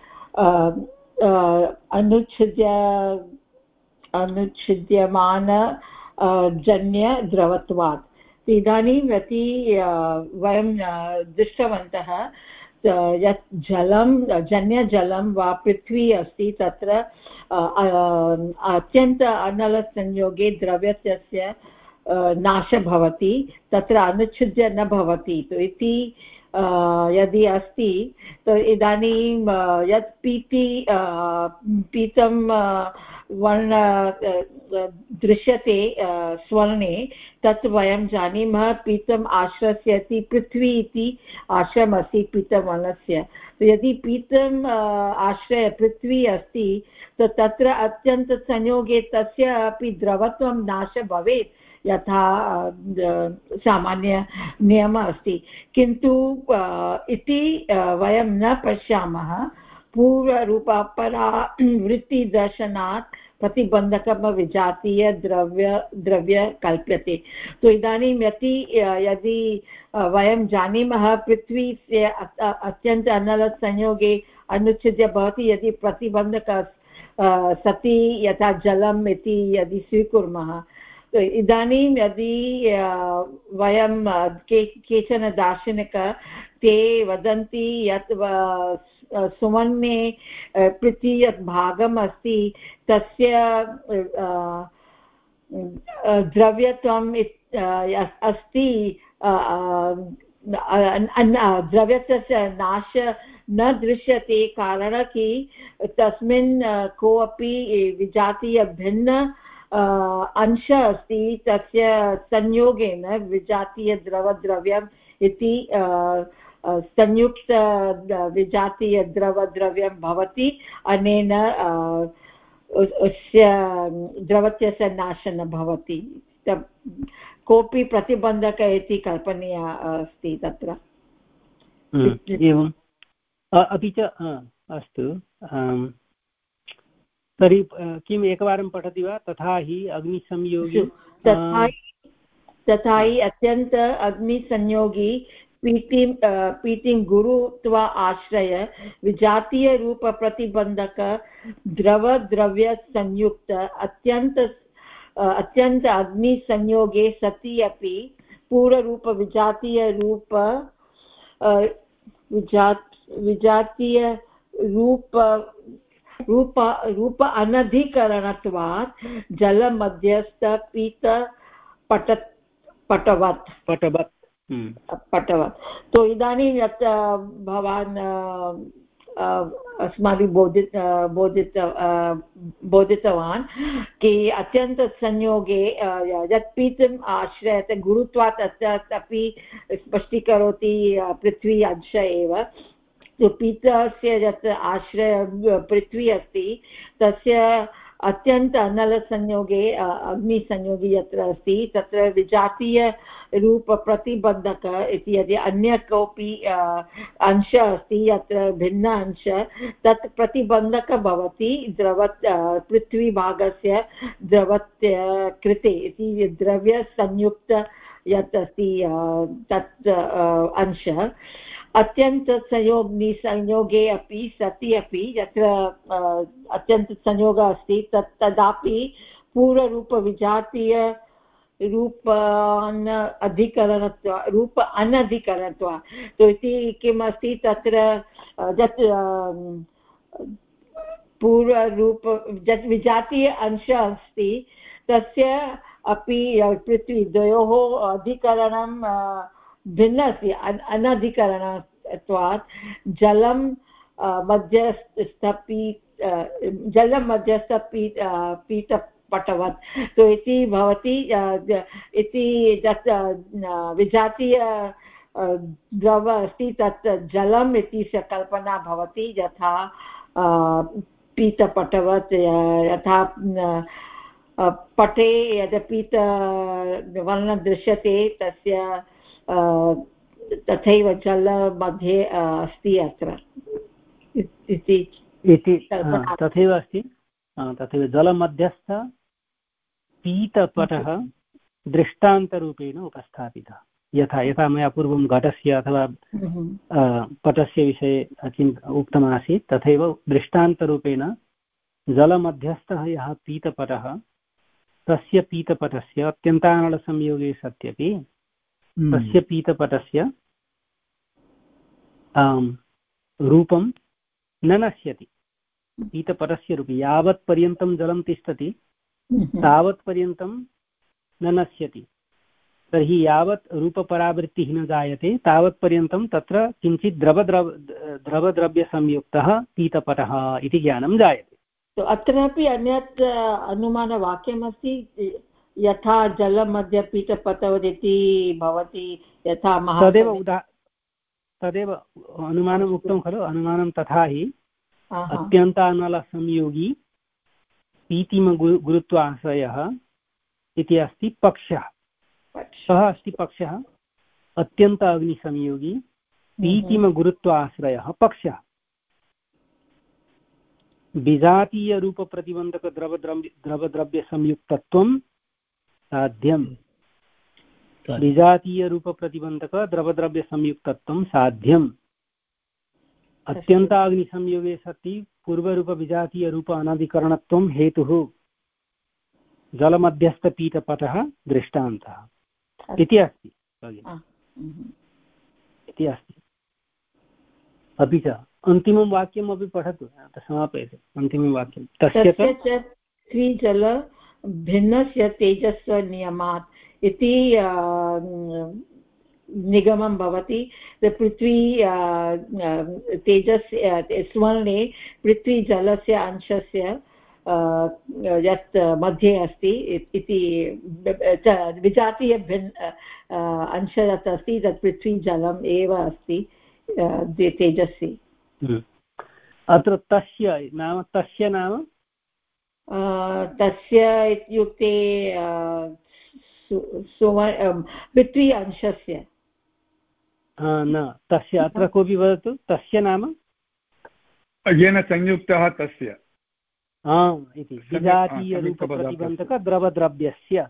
अनुच्छिद्य अनुच्छिद्यमान जन्य द्रवत्वात्। इदानीं यदि वयं दृष्टवन्तः यत् जलं जन्यजलं वा पृथ्वी अस्ति तत्र अत्यन्त अनलसंयोगे द्रव्यस्य नाशः भवति, तत्र अनुच्छिद्य न भवति इति यदि अस्ति तो इदानीं यत् पीति पीतं वर्ण दृश्यते स्वर्णे तत् वयं जानीमः पीतम् आश्रयति पृथ्वी इति आश्रयमस्ति पीतवर्णस्य। यदि पीतम् आश्रय पृथ्वी अस्ति तो तत्र अत्यन्तसंयोगे तस्य अपि द्रवत्वं नाशः भवेत् यथा सामान्य नियमः अस्ति, किन्तु इति वयं न पश्यामः। पूर्वरूपापरा वृत्तिदर्शनात् प्रतिबन्धकं विजातीय द्रव्य द्रव्य कल्प्यते। तो इदानीं यदि यदि वयं जानीमः पृथ्वी से अत्यन्त अनलसंयोगे अनुच्छिद्य भवति, यदि प्रतिबन्धक सति यथा जलम् इति यदि स्वीकुर्मः, तो इदानीं यदि वयं के केचन दार्शनिक ते वदन्ति यत् सुवर्णे पृथ्वी यत् भागम् अस्ति तस्य द्रव्यत्वम् अस्ति, द्रव्यस्य नाश न दृश्यते, कारणं कि तस्मिन् कोऽपि विजातीय भिन्न अंश अस्ति, तस्य संयोगेन विजातीय द्रवद्रव्यम् इति संयुक्त विजातीय द्रवद्रव्यं भवति। अनेन अस्य द्रवस्य नाशः न भवति। कोऽपि प्रतिबन्धक इति कल्पनीय अस्ति तत्र। एवम् अपि च अस्तु, तर्हि किम् एकवारं पठति वा? तथा हि अग्निसंयोगी तथा तथा हि अत्यन्त अग्निसंयोगी पीतिं पीतिं गुरुत्वा आश्रय विजातीय रूप प्रतिबंधक द्रव द्रव्य संयुक्त अत्यंत अत्यंत अग्नि संयोगे सति अपि पूर्ण रूप विजातीय रूप विजात विजातीय रूप रूप रूप अनधिकरणत्वात् जल मध्यस्थ पीत पट पटवत् पटवत् पटवत्। तो इदानीं यत् भवान् अस्माभिः बोधित बोधित बोधितवान् कि अत्यन्तसंयोगे यत् पीतम् आश्रयते गुरुत्वात् तत् अपि स्पष्टीकरोति पृथ्वी अंश एव। पीतस्य यत् आश्रय पृथ्वी अस्ति तस्य अत्यन्त अनलसंयोगे अग्निसंयोगे यत्र अस्ति तत्र विजातीयरूपप्रतिबन्धक इति यदि अन्य कोऽपि अंशः अस्ति यत्र भिन्न अंशः तत् प्रतिबन्धकः भवति द्रव पृथ्वीभागस्य द्रवस्य कृते इति द्रव्यसंयुक्त यत् अस्ति तत् अंशः अत्यन्तसंयोगि संयोगे अपि सति अपि यत्र अत्यन्तसंयोगः अस्ति तत् तदापि पूर्वरूपविजातीय रूपान् अधिकरणत्व रूप अनधिकरणत्व तो इति किम् अस्ति तत्र यत् पूर्वरूप यत् विजातीय अंशः अस्ति तस्य अपि पृथ्वी द्वयोः अधिकरणं भिन्न अस्ति। अनधिकरणत्वात् जलं मध्यस्थपी जलं मध्यस्थपी पीतपटवत् तो इति भवति इति यत् विजातीय द्रव अस्ति तत् जलम् इति कल्पना भवति यथा पीतपटवत् यथा पटे यद् पीतवर्णं दृश्यते तस्य तथैव जलमध्ये अस्ति अत्र इति तथैव अस्ति। तथैव जलमध्यस्थ पीतपटः दृष्टान्तरूपेण उपस्थापितः यथा यथा मया पूर्वं घटस्य अथवा पटस्य विषये चिन्त उक्तमासीत् तथैव दृष्टान्तरूपेण जलमध्यस्थः यः पीतपटः तस्य पीतपटस्य अत्यन्तानलसंयोगे सत्यपि तस्य पीतपटस्य रूपं न नश्यति। पीतपटस्य रूपं यावत् पर्यन्तं जलं तिष्ठति तावत् पर्यन्तं न नश्यति। तर्हि यावत् रूपपरावृत्तिः न जायते तावत् पर्यन्तं तत्र किञ्चित् द्रवद्रव द्रवद्रव्यसंयुक्तः पीतपटः इति ज्ञानं जायते। तो अत्रापि अन्यत् अनुमानवाक्यमस्ति यथा जलमध्ये पीतपटवदिति भवति यथा तदेव उदा तदेव अनुमानम् उक्तं खलु। अनुमानं तथा हि अत्यन्तानलसंयोगी पीतिमगुरुत्वाश्रयः इति अस्ति पक्षः। सः अस्ति पक्षः अत्यन्त अग्निसंयोगी पीतिमगुरुत्वाश्रयः पक्षः। विजातीयरूपप्रतिबन्धकद्रवद्रव्य द्रवद्रव्यसंयुक्तत्वं साध्यं। विजातीयरूपप्रतिबन्धकद्रवद्रव्यसंयुक्तत्वं साध्यम्। अत्यन्ताग्निसंयोगे सति पूर्वरूपविजातीयरूप अनधिकरणत्वं हेतुः। जलमध्यस्थपीतपटः दृष्टान्तः इति अस्ति इति अस्ति। अपि च अन्तिमं वाक्यम् अपि पठतु समापयतु। अन्तिमं वाक्यं तस्य त्रिजल भिन्नस्य तेजस्व नियमात् इति निगमं भवति। पृथ्वी तेजस् स्वर्णे पृथ्वीजलस्य अंशस्य यत् मध्ये अस्ति इति विजातीय भिन्न अंशः यत् अस्ति तत् पृथ्वीजलम् एव अस्ति तेजस्वी। अत्र तस्य नाम तस्य नाम तस्य इत्युक्ते पृथ्वी अंशस्य न तस्य। अत्र कोऽपि वदतु तस्य नाम येन संयुक्तः तस्य इति विजातीयरूपप्रतिबन्धकद्रवद्रव्यस्य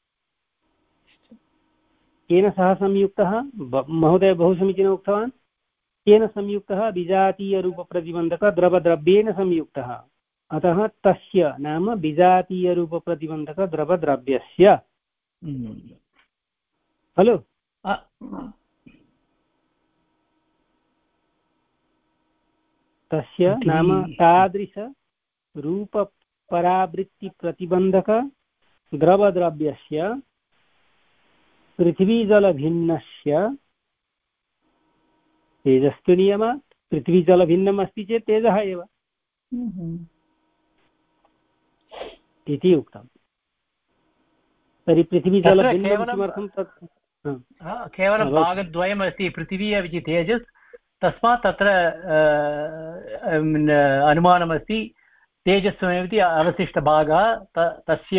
केन सह संयुक्तः। महोदय बहु समीचीनं उक्तवान्। केन संयुक्तः विजातीयरूपप्रतिबन्धकद्रवद्रव्येन संयुक्तः। अतः तस्य नाम विजातीयरूपप्रतिबन्धकद्रवद्रव्यस्य खलु। तस्य नाम तादृशरूपपरावृत्तिप्रतिबन्धक द्रवद्रव्यस्य पृथ्वीजलभिन्नस्य तेजस्तु नियमात् पृथ्वीजलभिन्नम् अस्ति चेत् तेजः एव इति उक्तम्। तर्हि पृथ्वीजलभिन्नं किमर्थं तत् केवलं भागद्वयम् अस्ति, पृथिवी अपि च तेजस्, तस्मात् तत्र अनुमानमस्ति तेजस्वमिति अवशिष्टभागः तस्य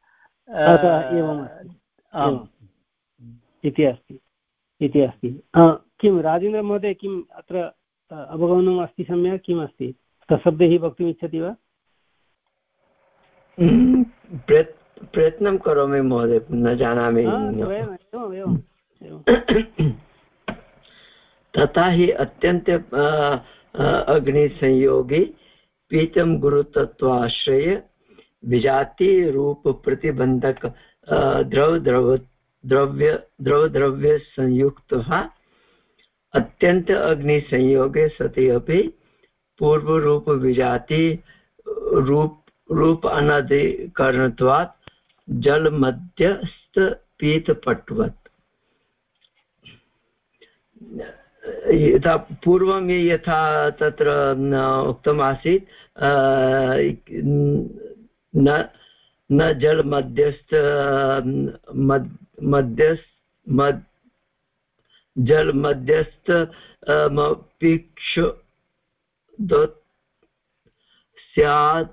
इति अस्ति इति अस्ति। किं राजेन्द्रमहोदय किम् अत्र अवगमनम् अस्ति सम्यक्? किम् अस्ति तत्शब्दैः वक्तुम् इच्छति वा? प्रयत्नं करोमि महोदय, न जानामि। तथा हि अत्यन्त अग्निसंयोगे पीतं गुरुतत्वाश्रय विजाति रूप प्रतिबंधक द्रव द्रव द्रव्य द्रव द्रव्य संयुक्तः अत्यंत अग्निसंयोगे सति अपि पूर्व रूप विजाति रूप रूप अनधिकरणत्वात् जल मध्यस्थ पीतपटवत्। यथा पूर्वं यथा तत्र उक्तम् आसीत् न न जल मध्यस्थ मध्यस्थ मध्य जल मध्यस्थ पीक्ष स्यात्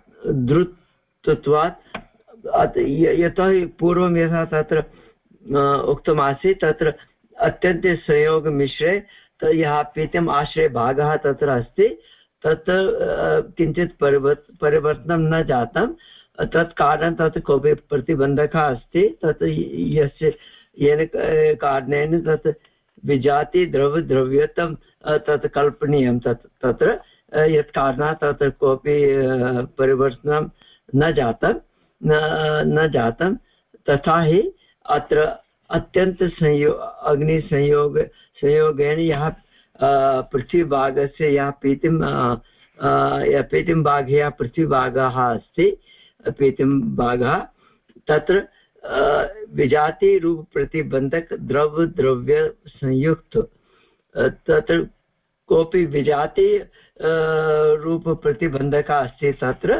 द्रुतत्वात्। यतः पूर्वं यथा तत्र उक्तम् आसीत् तत्र अत्यन्त संयोगमिश्रे यः पीतम् आश्रय भागः तत्र अस्ति, तत् किञ्चित् परिवर्त परिवर्तनं न जातं। तत् कारणं तत् कोऽपि प्रतिबन्धकः अस्ति, तत् यस्य येन कारणेन तत् विजाति द्रव द्रव्यतं तत् कल्पनीयं। तत् तत्र यत् कारणात् तत्र कोऽपि परिवर्तनं न जातं न जातं तथा हि अत्र अत्यन्त संयो अग्निसंयोग संयोगेन यः पृथ्वीभागस्य यः पीतिं यः पीतिं भागे यः पृथ्वीभागः अस्ति, पीतिं भागः तत्र विजाति रूप प्रतिबंधक द्रव द्रव्य संयुक्त तत्र कोऽपि विजाति रूप प्रतिबंधकः अस्ति, तत्र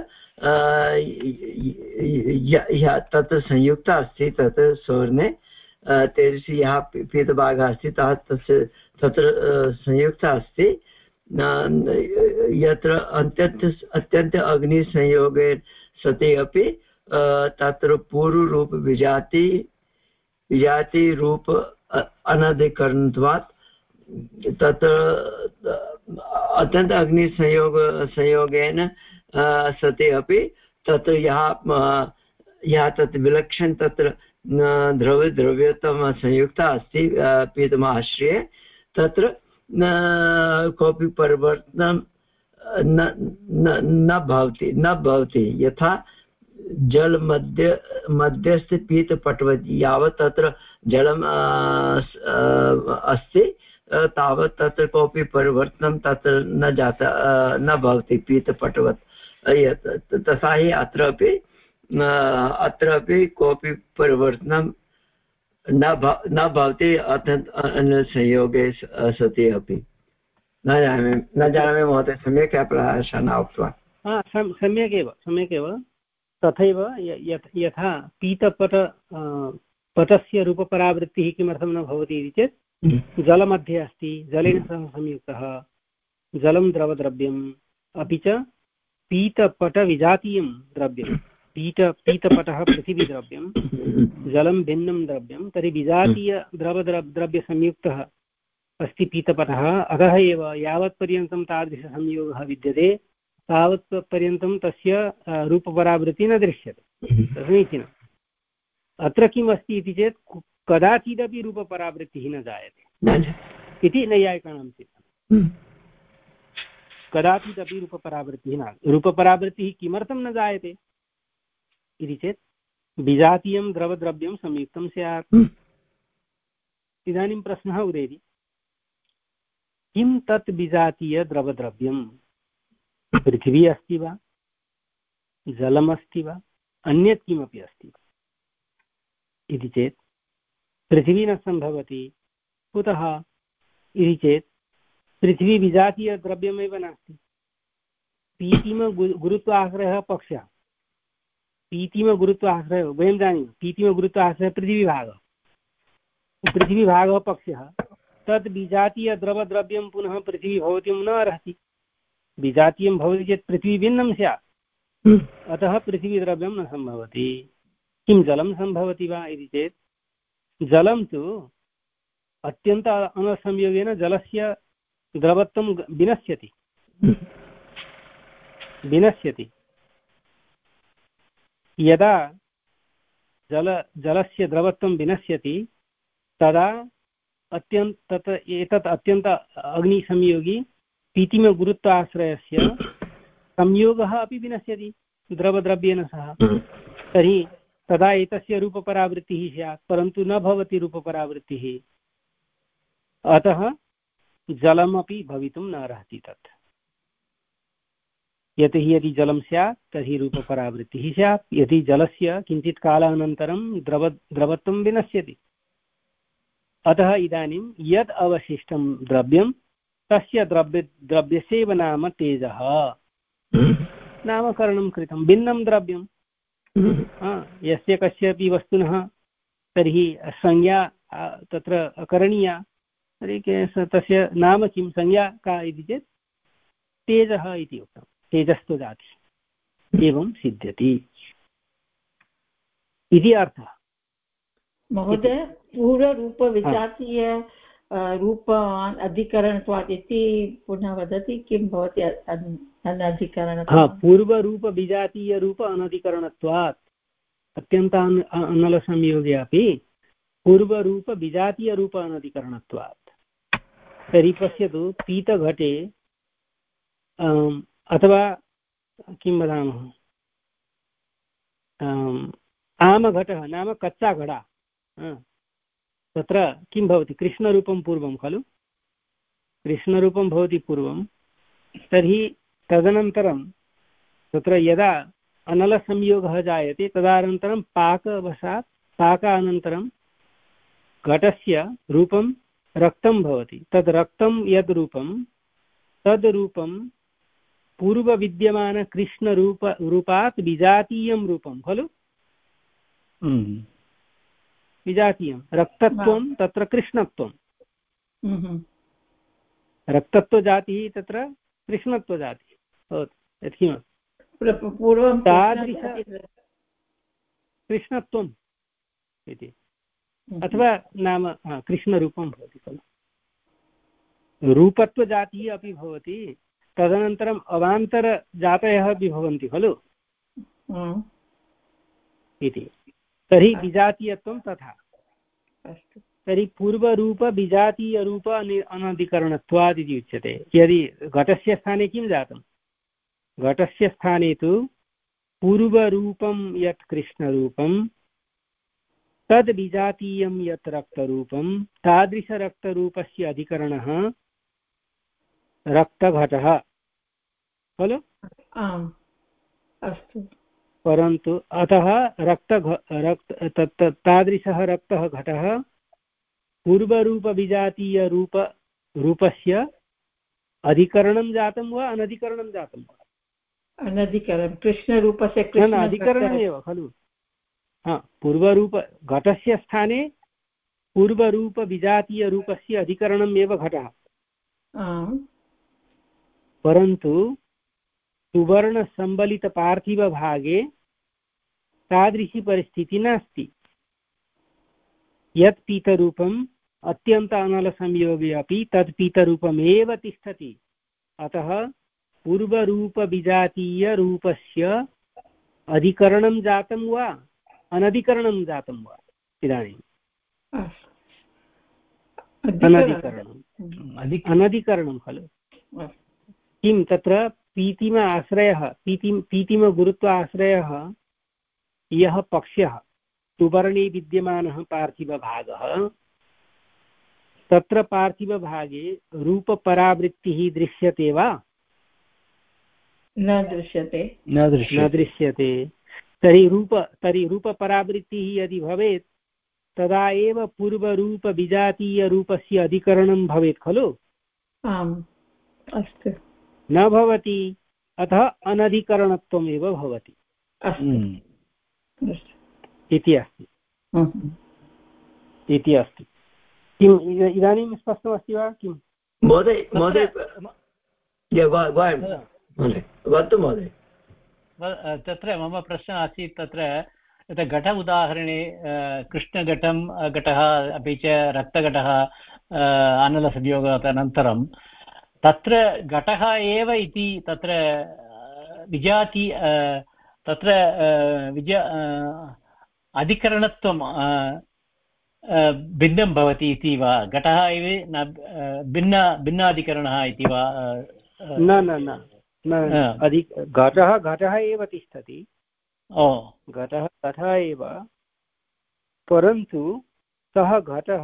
तत्र संयुक्त अस्ति, तत्र स्वर्णे तेजसि यः पीतभागः अस्ति तस्य तत्र संयुक्तः अस्ति। यत्र अत्यन्त अत्यन्त अग्निसंयोगे सति अपि तत्र पूर्वरूप विजाति विजाति रूप अनधिकरणत्वात् तत्र अत्यन्त अग्निसंयोग संयोगेन सति अपि तत्र यः यः तत् विलक्षण तत्र द्रव्य द्रव्यतम संयुक्तः अस्ति पीतमाश्रये, तत्र कोऽपि परिवर्तनं न न भवति न भवति यथा जल मध्य मध्यस्थ पीतपटवत् यावत् तत्र जलम् अस्ति तावत् तत्र कोऽपि परिवर्तनं तत्र न जाता न भवति पीतपटवत्। तथा हि अत्रापि अत्रापि कोऽपि परिवर्तनं न भ न भवति संयोगे सति अपि। न जानामि न जानामि महोदय, सम्यक् प्रायशः न उक्तवान्। सम्यक् एव सम्यक् एव तथैव यथा पीतपट पटस्य रूपपरावृत्तिः किमर्थं न भवति इति चेत् जलमध्ये अस्ति, जलेन सह संयुक्तः जलं द्रवद्रव्यम्, अपि च पीतपटविजातीयं द्रव्यं पीत पीतपटः पृथिवीद्रव्यं जलं भिन्नं द्रव्यं, तर्हि विजातीय द्रवद्रव्यसंयुक्तः अस्ति पीतपटः। अतः एव यावत्पर्यन्तं तादृशसंयोगः विद्यते तावत् पर्यन्तं तस्य रूपपरावृत्तिः न दृश्यते। समीचीनम्। अत्र किम् अस्ति इति चेत् कदाचिदपि रूपपरावृत्तिः न जायते इति नैयायिकानां चिन्तनं। कदाचिदपि रूपपरावृत्तिः न रूपपरावृत्तिः किमर्थं न जायते इति चेत् विजातीयं द्रवद्रव्यं संयुक्तं स्यात्। इदानीं प्रश्नः उदेति, किं तत् विजातीयद्रवद्रव्यं? पृथिवी अस्ति वा, जलमस्ति वा, अन्यत् किमपि अस्ति वा इति चेत् पृथिवी न सम्भवति। कुतः इति चेत् पृथ्वीविजातीयद्रव्यमेव नास्ति। पीतिमगुरुत्वाश्रयः पक्षः, पीतिमगुरुत्वाश्रयः वयं जानीमः, पीतिमगुरुत्वाश्रयः पृथिवीभागः, पृथिवीभागः पक्षः, तद् विजातीयद्रवद्रव्यं पुनः पृथिवी भवतीं न अर्हति। विजातीयं भवति चेत् पृथिवी भिन्नं स्यात्, अतः पृथिवीद्रव्यं न सम्भवति। किं जलं सम्भवति वा इति चेत् जलं तु अत्यन्त अनसंयोगेन जलस्य द्रवत्वं विनश्यति विनश्यति यदा जल जलस्य द्रवत्वं विनश्यति तदा अत्यन्त तत् एतत् अत्यन्त अग्निसंयोगी पीतिमगुरुत्वाश्रयस्य संयोगः अपि विनश्यति द्रवद्रव्येन सह। तर्हि तदा एतस्य रूपपरावृत्तिः स्यात्, परन्तु न भवति रूपपरावृत्तिः, अतः जलमपि भवितुं न अर्हति तत्। यतोहि यदि जलं स्यात् तर्हि रूपपरावृत्तिः स्यात्, यदि जलस्य किञ्चित् कालानन्तरं द्रव द्रवत्वं विनश्यति। अतः इदानीं यद् अवशिष्टं द्रव्यं तस्य द्रव्य द्रव्यस्यैव नाम तेजः नामकरणं कृतं। भिन्नं द्रव्यं यस्य कस्यापि वस्तुनः तर्हि संज्ञा तत्र करणीया, तर्हि तस्य नाम किं, संज्ञा का इति चेत् तेजः इति उक्तं, तेजस्तु जाति एवं सिद्ध्यति इति अर्थः। महोदय, पूर्वरूपविजातीय रूप अधिकरणत्वात् इति पुनः वदति, किं भवति अनधिकरणत्वात्? पूर्वरूपविजातीयरूप अनधिकरणत्वात्, अत्यन्त अनलसंयोगे अपि पूर्वरूपविजातीयरूप अनधिकरणत्वात्। तर्हि पश्यतु, पीतघटे अथवा किं वदामः, आमघटः नाम कच्चा घड़ा, तत्र किं भवति, कृष्णरूपं पूर्वं खलु, कृष्णरूपं भवति पूर्वं। तर्हि तदनन्तरं तत्र यदा अनलसंयोगः जायते तदनन्तरं पाकवशात् पाकानन्तरं घटस्य रूपं रक्तं भवति। तद् रक्तं यद् रूपं तद् रूपं पूर्वविद्यमानकृष्णरूप रूपात् विजातीयं रूपं खलु, विजातीयं रक्तत्वं तत्र कृष्णत्वं, रक्तत्वजातिः तत्र कृष्णत्वजातिः भवति। यत्किमपि तादृश कृष्णत्वम् इति, अथवा नाम कृष्णरूपं भवति खलु। रूपत्वजातिः अपि भवति, तदनन्तरम् अवान्तरजातयः अपि भवन्ति खलु इति। तर्हि विजातीयत्वं तथा। तर्हि पूर्वरूप विजातीयरूप अनधिकरणत्वात् इति उच्यते। यदि घटस्य स्थाने किं जातं, घटस्य स्थाने तु पूर्वरूपं यत् कृष्णरूपं तद् विजातीयं यत् रक्तरूपं तादृशरक्तरूपस्य अधिकरणः रक्तघटः खलु। अस्तु। परन्तु अतः रक्त रक्त तादृशः रक्तः घटः पूर्वरूपविजातीयरूप रूपस्य अधिकरणं जातं वा अनधिकरणं जातं वा? अनधिकरणं, कृष्णरूपस्य अधिकरणमेव खलु। हा, पूर्वरूप घटस्य स्थाने पूर्वरूपविजातीयरूपस्य अधिकरणम् एव घटः। परन्तु सुवर्णसम्बलितपार्थिवभागे तादृशी परिस्थितिः नास्ति। यत् पीतरूपम् अत्यन्त अनलसंयोगे अपि तत् पीतरूपमेव तिष्ठति। अतः पूर्वरूपविजातीयरूपस्य अधिकरणं जातं वा अनधिकरणं जातं वा? इदानीम् अनधिकरणम् अनधिकरणं खलु। किं तत्र पीतिम आश्रयः पीतिम पीतिमगुरुत्व आश्रयः यः पक्षः सुवर्णे विद्यमानः पार्थिवभागः, तत्र पार्थिवभागे रूपपरावृत्तिः दृश्यते वा? न दृश्यते। न दृश्यते। तर्हि रूप तर्हि रूपपरावृत्तिः यदि भवेत् तदा एव पूर्वरूपविजातीयरूपस्य अधिकरणं भवेत् खलु। आम्। अस्तु न भवति अतः अनधिकरणत्वम् एव भवति इति अस्ति इति अस्ति किम् इदानीं स्पष्टमस्ति वा किं महोदय महोदय वदतु महोदय तत्र मम प्रश्नः आसीत् तत्र तत्र घट उदाहरणे कृष्णघटं घटः अपि च रक्तघटः अनलसंयोगात् अनन्तरं तत्र घटः एव इति तत्र विजाति तत्र विजा अधिकरणत्वं भिन्नं भवति इति वा घटः एव न भिन्न भिन्नाधिकरणः इति वा न न न अधिक घटः घटः एव तिष्ठति ओ घटः तथा एव परन्तु सः घटः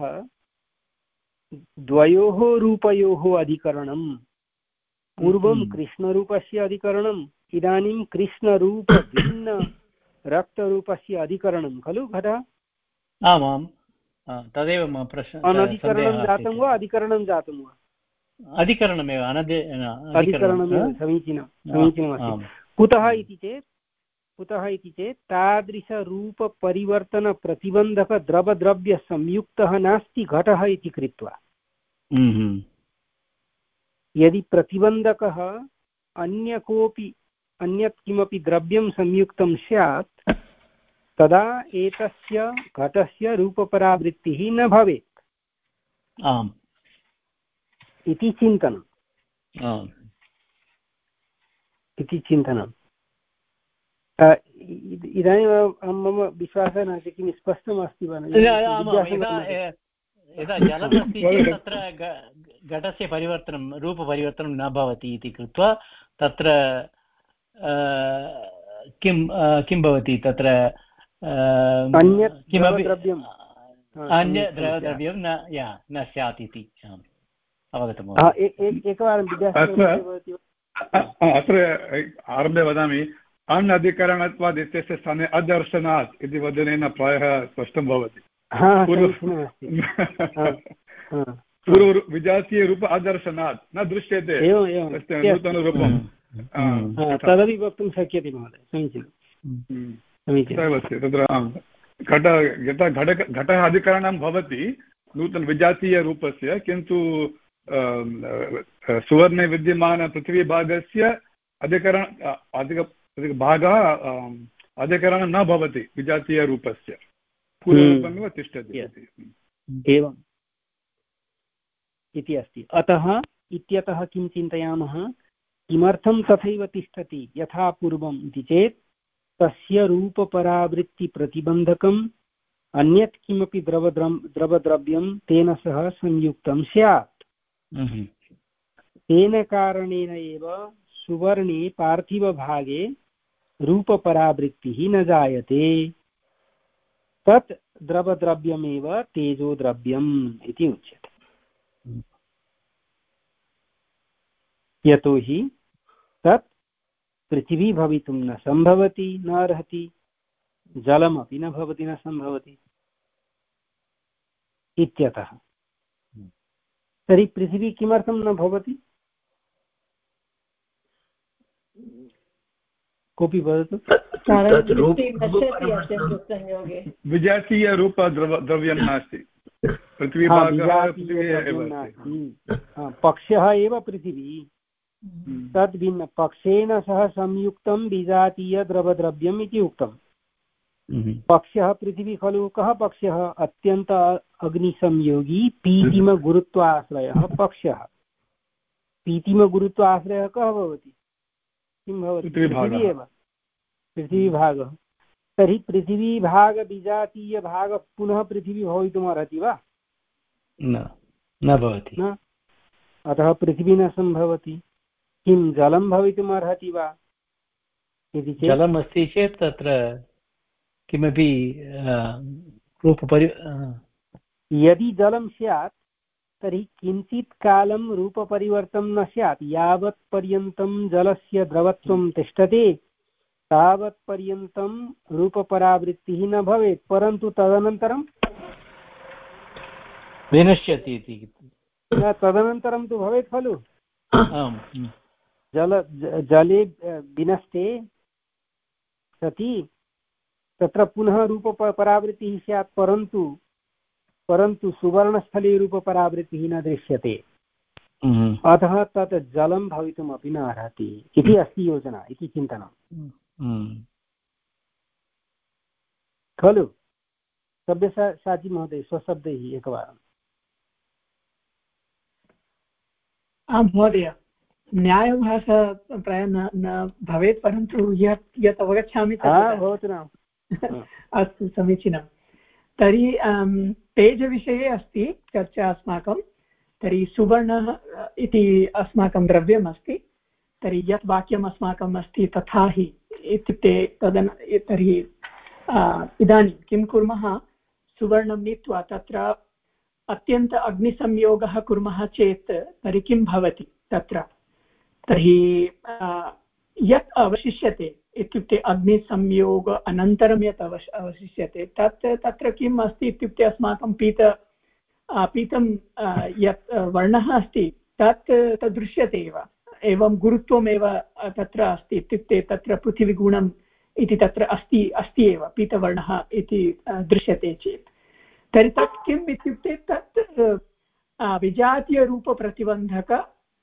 द्वयोः रूपयोः अधिकरणं पूर्वं कृष्णरूपस्य अधिकरणम् इदानीं कृष्णरूपभिन्न रक्तरूपस्य अधिकरणं खलु घटः आमां तदेव मम प्रश्नः अनधिकरणं जातं वा अधिकरणं जातं वा अधिकरणमेव अधिकरणमेव समीचीनं समीचीनमस्ति कुतः इति चेत् कुतः इति चेत् तादृशरूपपरिवर्तनप्रतिबन्धकद्रवद्रव्यसंयुक्तः नास्ति घटः इति कृत्वा यदि प्रतिबन्धकः अन्य कोऽपि अन्यत् किमपि द्रव्यं संयुक्तं स्यात् तदा एतस्य घटस्य रूपपरावृत्तिः न भवेत् आम् इति चिन्तनम् इति चिन्तनम् इदानीं मम विश्वासः नास्ति किं स्पष्टमस्ति वा यदा जलमस्ति चेत् तत्र घटस्य परिवर्तनं रूपपरिवर्तनं न भवति इति कृत्वा तत्र किं किं भवति तत्र अन्यत् किमपि द्रव्यम् अन्य द्रव्यं न या न स्यात् इति अवगतं एकवारं अत्र आरम्भे वदामि अन् अधिकरणत्वात् इत्यस्य स्थाने अदर्शनात् इति वदनेन प्रायः स्पष्टं भवति पूर्व विजातीयरूप अदर्शनात् न दृश्यते नूतनरूपं तदपि वक्तुं शक्यते महोदय समीचीनम् अस्ति तत्र घट घटः अधिकरणं भवति नूतन विजातीयरूपस्य किन्तु सुवर्णे विद्यमानपृथिवीभागस्य अधिकरण अधिक भागः अधिकरणं न भवति विजातीयरूपस्य पूर्वरूपमेव तिष्ठति एवम् इति अस्ति अतः इत्यतः किं चिन्तयामः किमर्थं तथैव तिष्ठति यथा पूर्वम् इति चेत् तस्य रूपपरावृत्तिप्रतिबन्धकम् अन्यत् किमपि द्रवद्रव्यं द्रवद्रव्यं तेन सह संयुक्तं स्यात् तेन कारणेन एव सुवर्णे पार्थिवभागे रूपपरावृत्तिः न जायते तत् द्रवद्रव्यमेव तेजोद्रव्यम् इति उच्यते यतोहि तत् पृथिवी भवितुं न सम्भवति न अर्हति जलमपि न भवति न सम्भवति इत्यतः तर्हि पृथिवी किमर्थं न भवति कोऽपि वदतु विजातीयरूपद्रव्यं नास्ति पक्षः एव पृथिवी तद् भिन्न पक्षेन सह संयुक्तं विजातीयद्रवद्रव्यम् इति उक्तम् पक्षः पृथिवी खलु कः पक्षः अत्यन्त अग्निसंयोगी पीतिमगुरुत्वाश्रयः पक्षः पीतिमगुरुत्वाश्रयः कः भवति किं भवति पृथिवी एव पृथिवीभागः तर्हि पृथिवीभागविजातीयभागः पुनः पृथिवी भवितुम् अर्हति वा न न भवति न अतः पृथिवी न सम्भवति किं जलं भवितुम् अर्हति वा इति चेत् जलम् अस्ति चेत् तत्र किमपि रूपपरि यदि जलं स्यात् तर्हि किञ्चित् कालं रूपपरिवर्तनं न स्यात् यावत् पर्यन्तं जलस्य द्रवत्वं तिष्ठति तावत् पर्यन्तं रूपपरावृत्तिः न भवेत् परन्तु तदनन्तरं विनश्यति इति न तदनन्तरं तु भवेत् खलु जल जले विनष्टे सति तत्र पुनः रूपपरावृत्तिः स्यात् परन्तु परन्तु सुवर्णस्थले रूपपरावृत्तिः न दृश्यते अतः तत् जलं भवितुमपि न अर्हति इति अस्ति योजना इति चिन्तनं खलु। सब्यसाची महोदय स्वशब्दैः एकवारम्। आं महोदय, न्यायभाषा प्रायः न न भवेत्, परन्तु यत् यत् अवगच्छामि भवतु नाम अस्तु, समीचीनं। तर्हि तेजविषये अस्ति चर्चा अस्माकं। तर्हि सुवर्णः इति अस्माकं द्रव्यम् अस्ति। तर्हि यत् वाक्यम् अस्माकम् अस्ति तथा हि इत्युक्ते तदन तर्हि इदानीं किं कुर्मः, सुवर्णं नीत्वा तत्र अत्यन्त अग्निसंयोगः कुर्मः चेत् तर्हि किं भवति तत्र, तर्हि यत् अवशिष्यते इत्युक्ते अग्निसंयोग अनन्तरं यत् अवश अवशिष्यते तत् तत्र किम् अस्ति इत्युक्ते अस्माकं पीत पीतं यत् वर्णः अस्ति तत् तद् दृश्यते एव, एवं गुरुत्वमेव तत्र अस्ति, इत्युक्ते तत्र पृथिवीगुणम् इति तत्र अस्ति अस्ति एव, पीतवर्णः इति दृश्यते चेत् तर्हि तत् किम् इत्युक्ते तत् विजातीयरूपप्रतिबन्धक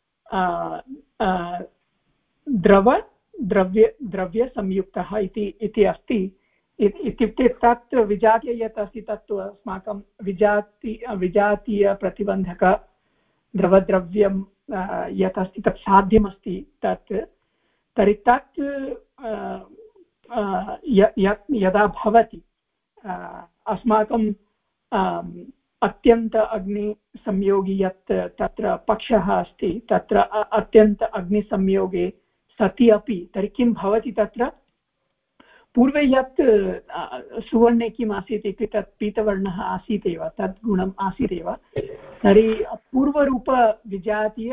द्रव द्रव्य द्रव्यसंयुक्तः इति इति अस्ति। इत्युक्ते तत् विजातीय यत् अस्ति तत्तु अस्माकं विजाति विजातीयप्रतिबन्धक द्रवद्रव्यं यत् अस्ति तत् साध्यमस्ति तत्, तर्हि तत् यदा भवति अस्माकं अत्यन्त अग्निसंयोगी यत् तत्र पक्षः अस्ति तत्र अत्यन्त अग्निसंयोगे सति अपि तर्हि किं भवति, तत्र पूर्वे यत् सुवर्णे किम् आसीत् इति तत् पीतवर्णः आसीत् एव, तत् गुणम् आसीत् एव। तर्हि पूर्वरूपविजातीय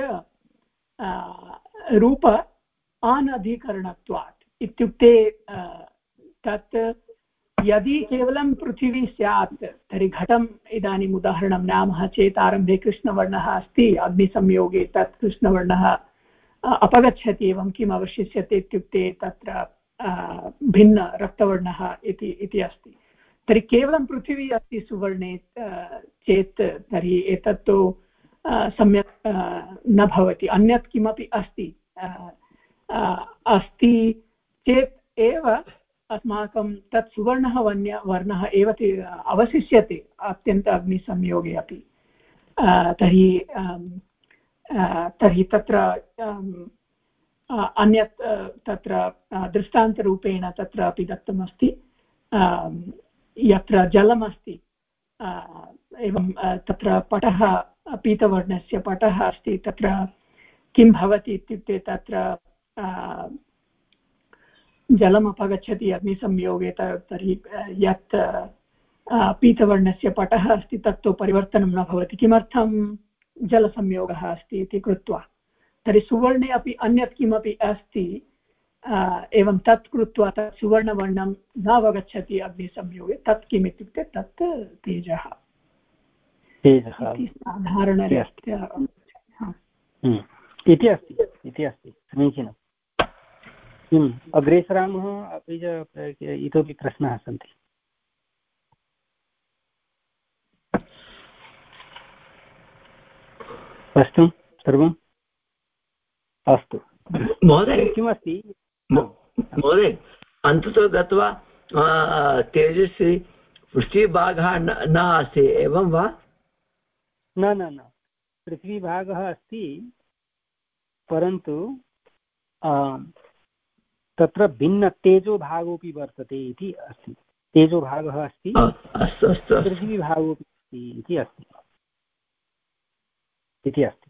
रूप अनधिकरणत्वात् इत्युक्ते तत् यदि केवलं पृथिवी स्यात् तर्हि घटम् इदानीम् उदाहरणं नामः चेत् आरम्भे कृष्णवर्णः अस्ति, अग्निसंयोगे तत् कृष्णवर्णः अपगच्छति, एवं किम् अवशिष्यते इत्युक्ते तत्र भिन्न रक्तवर्णः इति इति अस्ति। तर्हि केवलं पृथिवी अस्ति सुवर्णे चेत् तर्हि एतत्तु सम्यक् न भवति, अन्यत् किमपि अस्ति अस्ति चेत् एव अस्माकं तत् सुवर्णः वन्य वर्णः एव अवशिष्यते अत्यन्त अग्निसंयोगे अपि। तर्हि तर्हि तत्र अन्यत् तत्र दृष्टान्तरूपेण तत्र अपि दत्तमस्ति, यत्र जलमस्ति एवं तत्र पटः पीतवर्णस्य पटः अस्ति, तत्र किं भवति इत्युक्ते तत्र जलम् अपगच्छति अग्निसंयोगे, तर्हि यत् पीतवर्णस्य पटः अस्ति तत्तु परिवर्तनं न भवति, किमर्थं जलसंयोगः अस्ति इति कृत्वा। तर्हि सुवर्णे अपि अन्यत् किमपि अस्ति एवं तत् कृत्वा तत् सुवर्णवर्णं न अवगच्छति अग्निसंयोगे, तत् किम् इत्युक्ते तत् तेजः साधारणरीत्या इति अस्ति इति अस्ति समीचीनं। किम् अग्रे सरामः, अपि च इतोपि प्रश्नाः सन्ति? स्पष्टं सर्वम्? अस्तु महोदय, किमस्ति महोदय, अन्ततो गत्वा तेजस्वी पृथ्वीभागः न अस्ति एवं वा? न न न पृथ्वीभागः अस्ति, परन्तु तत्र भिन्न तेजोभागोऽपि वर्तते इति अस्ति। तेजोभागः अस्ति, पृथ्वीभागोऽपि अस्ति इति अस्ति इति अस्ति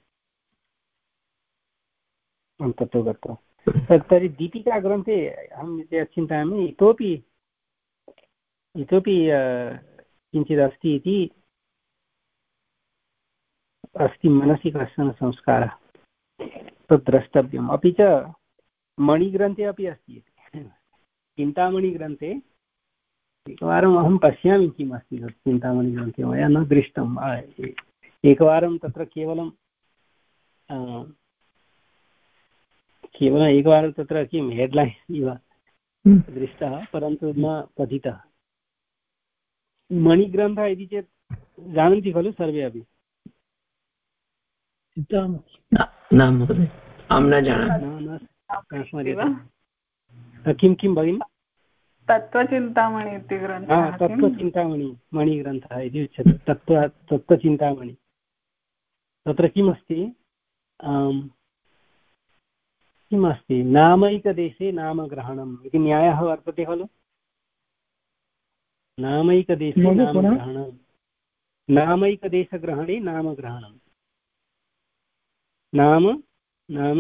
तत्तु गत्वा। तर्हि दीपिकाग्रन्थे अहं यत् चिन्तयामि इतोपि इतोपि किञ्चिदस्ति इति अस्ति मनसि कश्चन संस्कारः, तत् द्रष्टव्यम्। अपि च मणिग्रन्थे अपि अस्ति, चिन्तामणिग्रन्थे एकवारम् अहं पश्यामि किम् अस्ति तत् चिन्तामणिग्रन्थे, मया न दृष्टम्। एकवारं तत्र केवलं केवलम् एकवारं तत्र किं हेड्लैन् इव दृष्टः परन्तु न पठितः। मणिग्रन्थः इति चेत् जानन्ति खलु सर्वे अपि? न महोदय, अहं न जानामि। किं किं भगिनि? तत्त्वचिन्तामणि इति ग्रन्थः। तत्त्वचिन्तामणि मणिग्रन्थः इति उच्यते। तत्त्व तत्त्वचिन्तामणि तत्र किमस्ति, किमस्ति, नामैकदेशे नामग्रहणम् इति न्यायः वर्तते खलु। नामैकदेशे नामग्रहणं, नामैकदेशग्रहणे नामग्रहणं। नाम नाम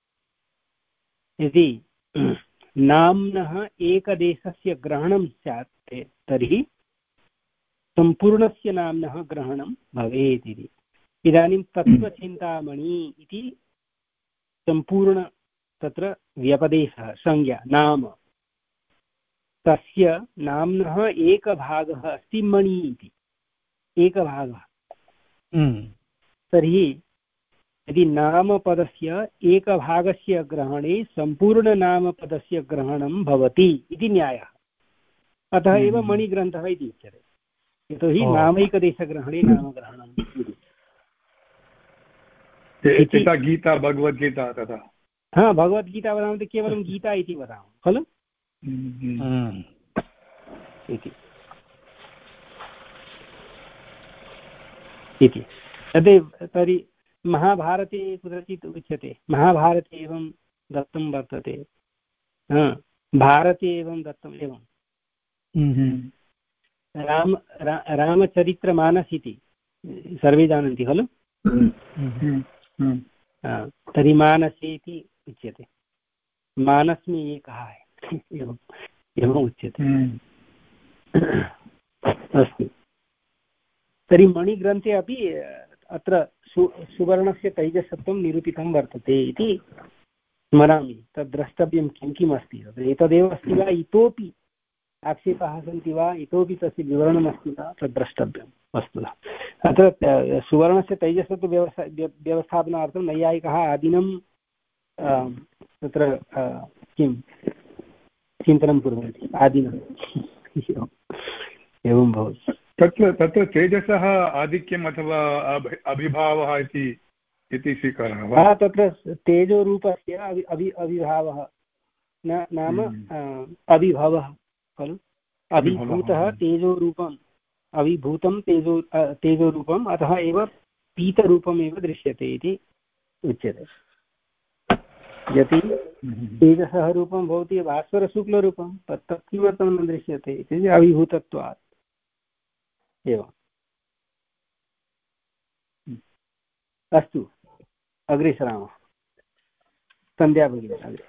यदि नाम्नः एकदेशस्य ग्रहणं स्यात् तर्हि सम्पूर्णस्य नाम्नः ग्रहणं भवेत् इति। इदानीं तत्त्वचिन्तामणि इति सम्पूर्ण तत्र व्यपदेशः, संज्ञा, नाम, तस्य नाम्नः एकभागः अस्ति मणि इति, एकभागः। तर्हि यदि नामपदस्य एकभागस्य ग्रहणे सम्पूर्णनामपदस्य ग्रहणं भवति इति न्यायः, अतः एव मणिग्रन्थः इति उच्यते। यतोहि नामैकदेशग्रहणे नामग्रहणम् इति। गीता भगवद्गीता तथा। हा, भगवद्गीता वदामः चेत् केवलं गीता इति वदामः खलु इति। इति तदेव। तर्हि महाभारते कुत्रचित् उच्यते, महाभारते एवं दत्तं वर्तते, भारते एवं दत्तम् एवं। राम रा, रामचरित्रमानस् इति सर्वे जानन्ति खलु। तर्हि मानसे इति उच्यते, मानस में एकः है एवम् एवम् उच्यते। अस्तु, तर्हि मणिग्रन्थे अपि अत्र सु सुवर्णस्य तैजसत्वं निरूपितं वर्तते इति स्मरामि। तद् द्रष्टव्यं किं किम् अस्ति तत्र। एतदेव अस्ति वा, इतोपि आक्षेपाः सन्ति वा, इतोपि तस्य विवरणम् अस्ति वा, तद् द्रष्टव्यं वस्तुतः। अत्र सुवर्णस्य तैजसत्व व्यवस्था व्यवस्थापनार्थं नैयायिकाः आदिनं तत्र किं चिन्तनं कुर्वन्ति, आदिनं एवं भवति। तत्र तत्र तेजसः आधिक्यम् अथवा अभिभावः इति इति स्वीकारः वा? तत्र तेजोरूपस्य अभि अभि अभिभावः न नाम अभिभवः खलु। अभिभूतः तेजोरूपम्, अभिभूतं तेजो तेजोरूपम्, अतः एव पीतरूपमेव दृश्यते इति उच्यते। यदि तेजसः रूपं भवति भास्वरशुक्लरूपं, तत् तत् किमर्थं न दृश्यते इति अभिभूतत्वात् एवम्। अस्तु, अग्रे सरामः। सन्ध्या भगिनी अग्रे।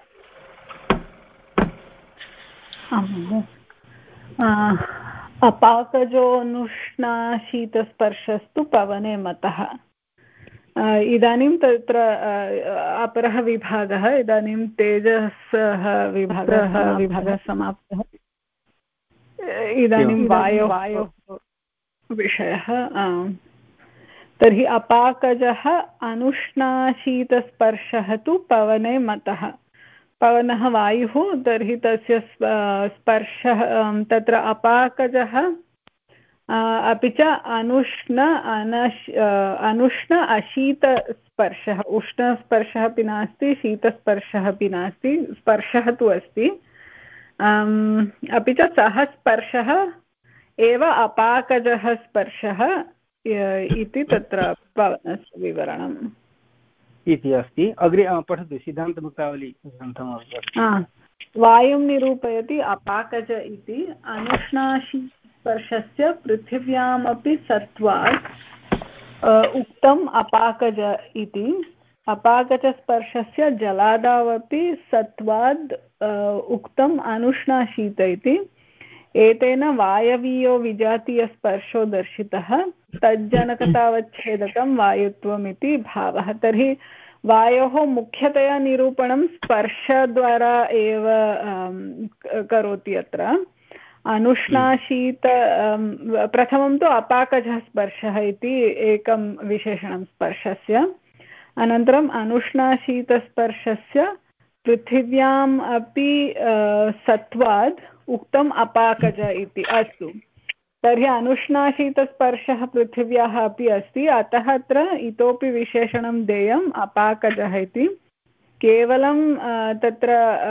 अपाकजोऽनुष्णाशीतस्पर्शस्तु पवने मतः। इदानीं तत्र अपरः विभागः, इदानीं तेजसः विभागः विभागः समाप्तः। इदानीं वायोः वायोः विषयः। तर्हि अपाकजः अनुष्णाशीतस्पर्शः तु पवने मतः। पवनः वायुः, तर्हि तस्य स्पर्शः तत्र अपाकजः अपि च अनुष्ण अनश् अनुष्ण अशीतस्पर्शः। उष्णस्पर्शः अपि नास्ति, शीतस्पर्शः अपि नास्ति, स्पर्शः तु अस्ति। अपि च सः स्पर्शः एव अपाकजः स्पर्शः इति तत्र पवनस्य विवरणम् इति अस्ति। अग्रे पठतु, सिद्धान्तमुक्तावली ग्रन्थम्। वायुं निरूपयति अपाकज इति। अनुष्णाशीतस्पर्शस्य पृथिव्यामपि सत्त्वात् उक्तम् अपाकज इति। अपाकजस्पर्शस्य जलादावपि सत्त्वाद् उक्तम् अनुष्णाशीत इति। एतेन वायवीयो विजातीयस्पर्शो दर्शितः, तज्जनकतावच्छेदकं वायुत्वमिति भावः। तर्हि वायोः मुख्यतया निरूपणं स्पर्शद्वारा एव करोति अत्र। अनुष्णाशीत प्रथमं तु अपाकजः स्पर्शः इति एकं विशेषणं स्पर्शस्य। अनन्तरम् अनुष्णाशीतस्पर्शस्य पृथिव्याम् अपि सत्वात् उक्तम् अपाकज इति। अस्तु, तर्हि अनुष्णाशीतस्पर्शः पृथिव्याः अपि अस्ति, अतः अत्र इतोपि विशेषणं देयम् अपाकजः इति। केवलं तत्र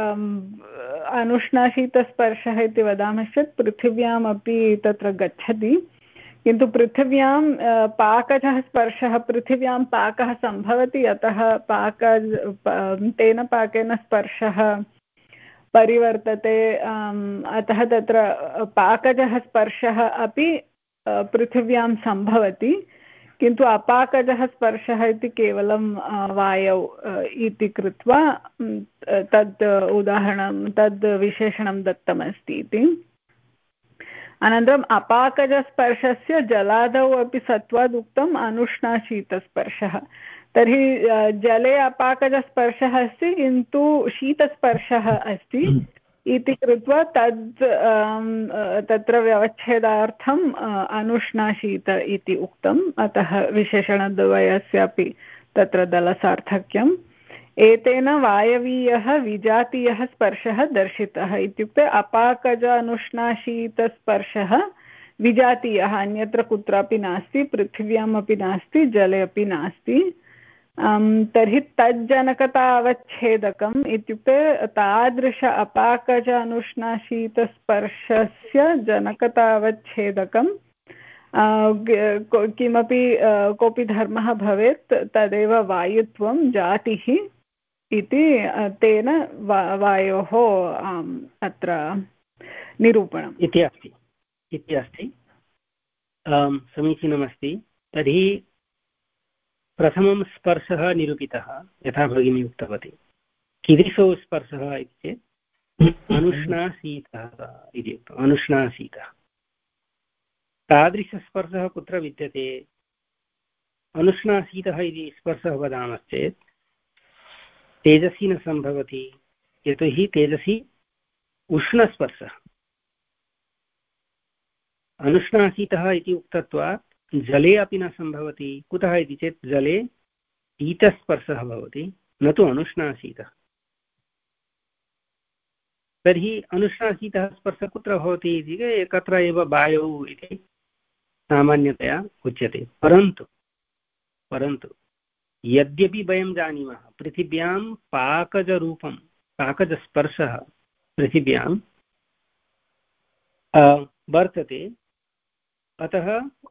अनुष्णाशीतस्पर्शः इति वदामश्चेत् पृथिव्यामपि तत्र गच्छति, किन्तु पृथिव्यां पाकजः स्पर्शः, पृथिव्यां पाकः सम्भवति, अतः पाक तेन पाकेन स्पर्शः परिवर्तते, अतः तत्र पाकजः स्पर्शः अपि पृथिव्यां सम्भवति, किन्तु अपाकजः स्पर्शः इति केवलं वायौ इति कृत्वा तद् उदाहरणं तद् विशेषणं दत्तमस्ति इति। अनन्तरम् अपाकजस्पर्शस्य जलादौ अपि सत्वात् उक्तम् अनुष्णाशीतस्पर्शः। तर्हि जले अपाकजस्पर्शः अस्ति किन्तु शीतस्पर्शः अस्ति इति कृत्वा तद् तत्र व्यवच्छेदार्थम् अनुष्णाशीत इति उक्तम्, अतः विशेषणद्वयस्यापि तत्र दलसार्थक्यम्। एतेन वायवीयः विजातीयः स्पर्शः दर्शितः, इत्युक्ते अपाकज अनुष्णाशीतस्पर्शः विजातीयः, अन्यत्र कुत्रापि नास्ति, पृथिव्यामपि नास्ति, जले अपि नास्ति। तर्हि तज्जनकता अवच्छेदकम् इत्युक्ते तादृश अपाकज अनुष्णाशीतस्पर्शस्य जनकता अवच्छेदकं किमपि कोऽपि धर्मः भवेत् तदेव वायुत्वं जातिः इति तेन वा वायोः अत्र निरूपणम् इति अस्ति इति अस्ति समीचीनमस्ति। तर्हि प्रथमं स्पर्शः निरूपितः, यथा भगिनी उक्तवती। कीदृशो स्पर्शः इति चेत् अनुष्णाशीतः इति उक्तम्, अनुष्णाशीतः। तादृशस्पर्शः कुत्र विद्यते? अनुष्णाशीतः इति स्पर्शः वदामश्चेत् तेजसी न सम्भवति, यतोहि तेजसी उष्णस्पर्शः। अनुष्णाशीतः इति उक्तत्वात् जले अपि न सम्भवति। कुतः इति चेत् जले शीतस्पर्शः भवति, न तु अनुष्णाशीतः। तर्हि अनुष्णाशीतः स्पर्शः कुत्र भवति इति एकत्र एव वायौ इति सामान्यतया उच्यते। परन्तु परन्तु यद्यपि वयं जानीमः पृथिव्यां पाकजरूपं पाकजस्पर्शः पृथिव्यां वर्तते, अतः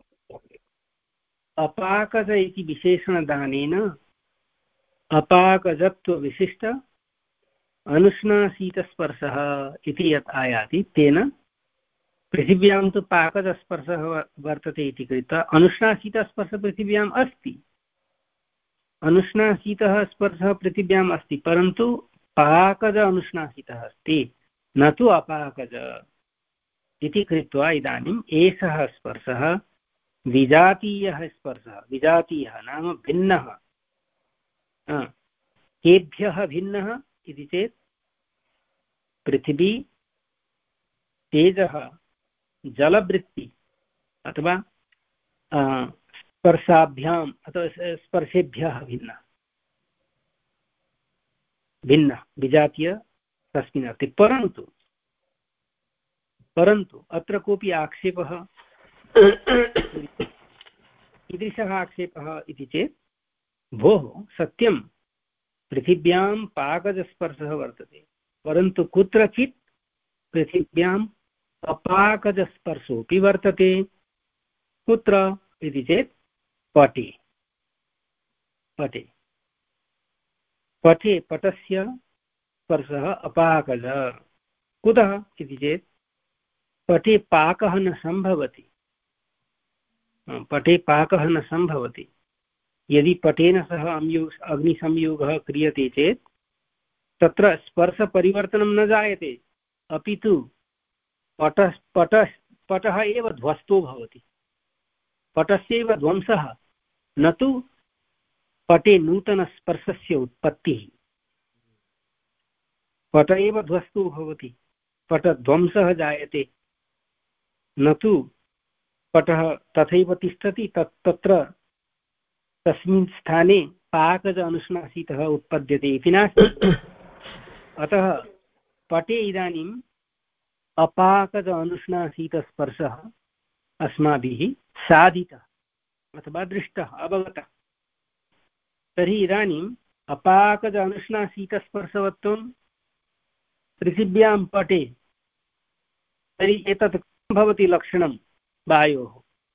अपाकज इति विशेषणदानेन अपाकजत्वविशिष्ट अनुष्णाशीतस्पर्शः इति यत् आयाति तेन पृथिव्यां तु पाकजस्पर्शः वर्तते इति कृत्वा अनुष्णाशीतस्पर्शः पृथिव्याम् अस्ति। अनुष्णाशीतः स्पर्शः पृथिव्याम् अस्ति, परन्तु पाकज अनुष्णाशीतः अस्ति, न तु अपाकज इति कृत्वा इदानीम् एषः स्पर्शः विजातीयः स्पर्शः। विजातीयः नाम भिन्नः। केभ्यः भिन्नः इति चेत् पृथिवी, तेजः, जलवृत्ति अथवा स्पर्शाभ्याम् अथवा स्पर्शेभ्यः भिन्नः भिन्नः विजातीय तस्मिन् अर्थे। परन्तु परन्तु अत्र कोऽपि आक्षेपः कीदृशः आक्षेपः इति चेत् भोः सत्यं पृथिव्यां पाकजस्पर्शः वर्तते, परन्तु कुत्रचित् पृथिव्याम् अपाकजस्पर्शोऽपि वर्तते। कुत्र इति चेत् पटे पटे पटे पटस्य स्पर्शः अपाकज। कुतः इति चेत् पटे पाकः न सम्भवति। पटे पाकः न सम्भवति। यदि पटेन सह अग्निसंयोगः क्रियते चेत् तत्र स्पर्शपरिवर्तनं न जायते, अपि तु पट पट पटः एव ध्वस्तो भवति। पटस्यैव ध्वंसः, न तु पटे नूतनस्पर्शस्य उत्पत्तिः। पट एव ध्वस्तो भवति, पटध्वंसः जायते, न तु पटः तथैव तिष्ठति, तत् तत्र तस्मिन् स्थाने पाकज अनुष्णाशीतः उत्पद्यते इति नास्ति। अतः पटे इदानीम् अपाकज अनुष्णाशीतस्पर्शः अस्माभिः साधितः अथवा दृष्टः अवगतः। तर्हि इदानीम् अपाकज अनुष्णाशीतस्पर्शवत्वं पृथिव्यां पटे, तर्हि एतत् कथं भवति लक्षणं वायोः?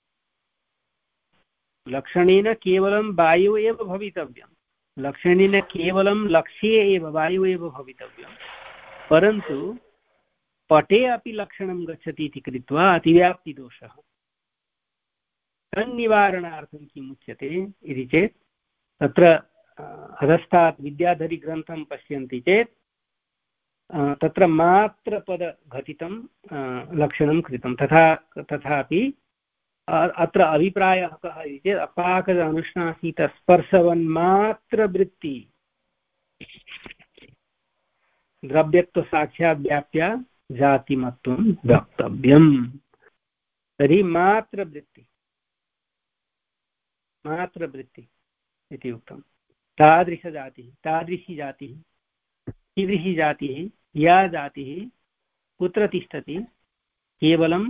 लक्षणेन केवलं वायुः एव भवितव्यं, लक्षणेन केवलं लक्ष्ये एव वायुः एव भवितव्यं, परन्तु पटे अपि लक्षणं गच्छति इति कृत्वा अतिव्याप्तिदोषः। तन्निवारणार्थं किम् उच्यते इति चेत् तत्र अधस्तात् विद्याधरीग्रन्थं पश्यन्ति चेत् तत्र मात्रपदघटितं लक्षणं कृतं। तथा तथापि अत्र अभिप्रायः कः इति चेत् अपाकज अनुष्णाशीतस्पर्शवन्मात्रवृत्ति द्रव्यत्वसाक्ष्याद्व्याप्या जातिमत्वं वक्तव्यम्। तर्हि मात्रवृत्ति मात्रवृत्ति इति उक्तं। तादृशजातिः, तादृशी जातिः, कीदृशी जातिः? या जातिः कुत्र तिष्ठति? केवलं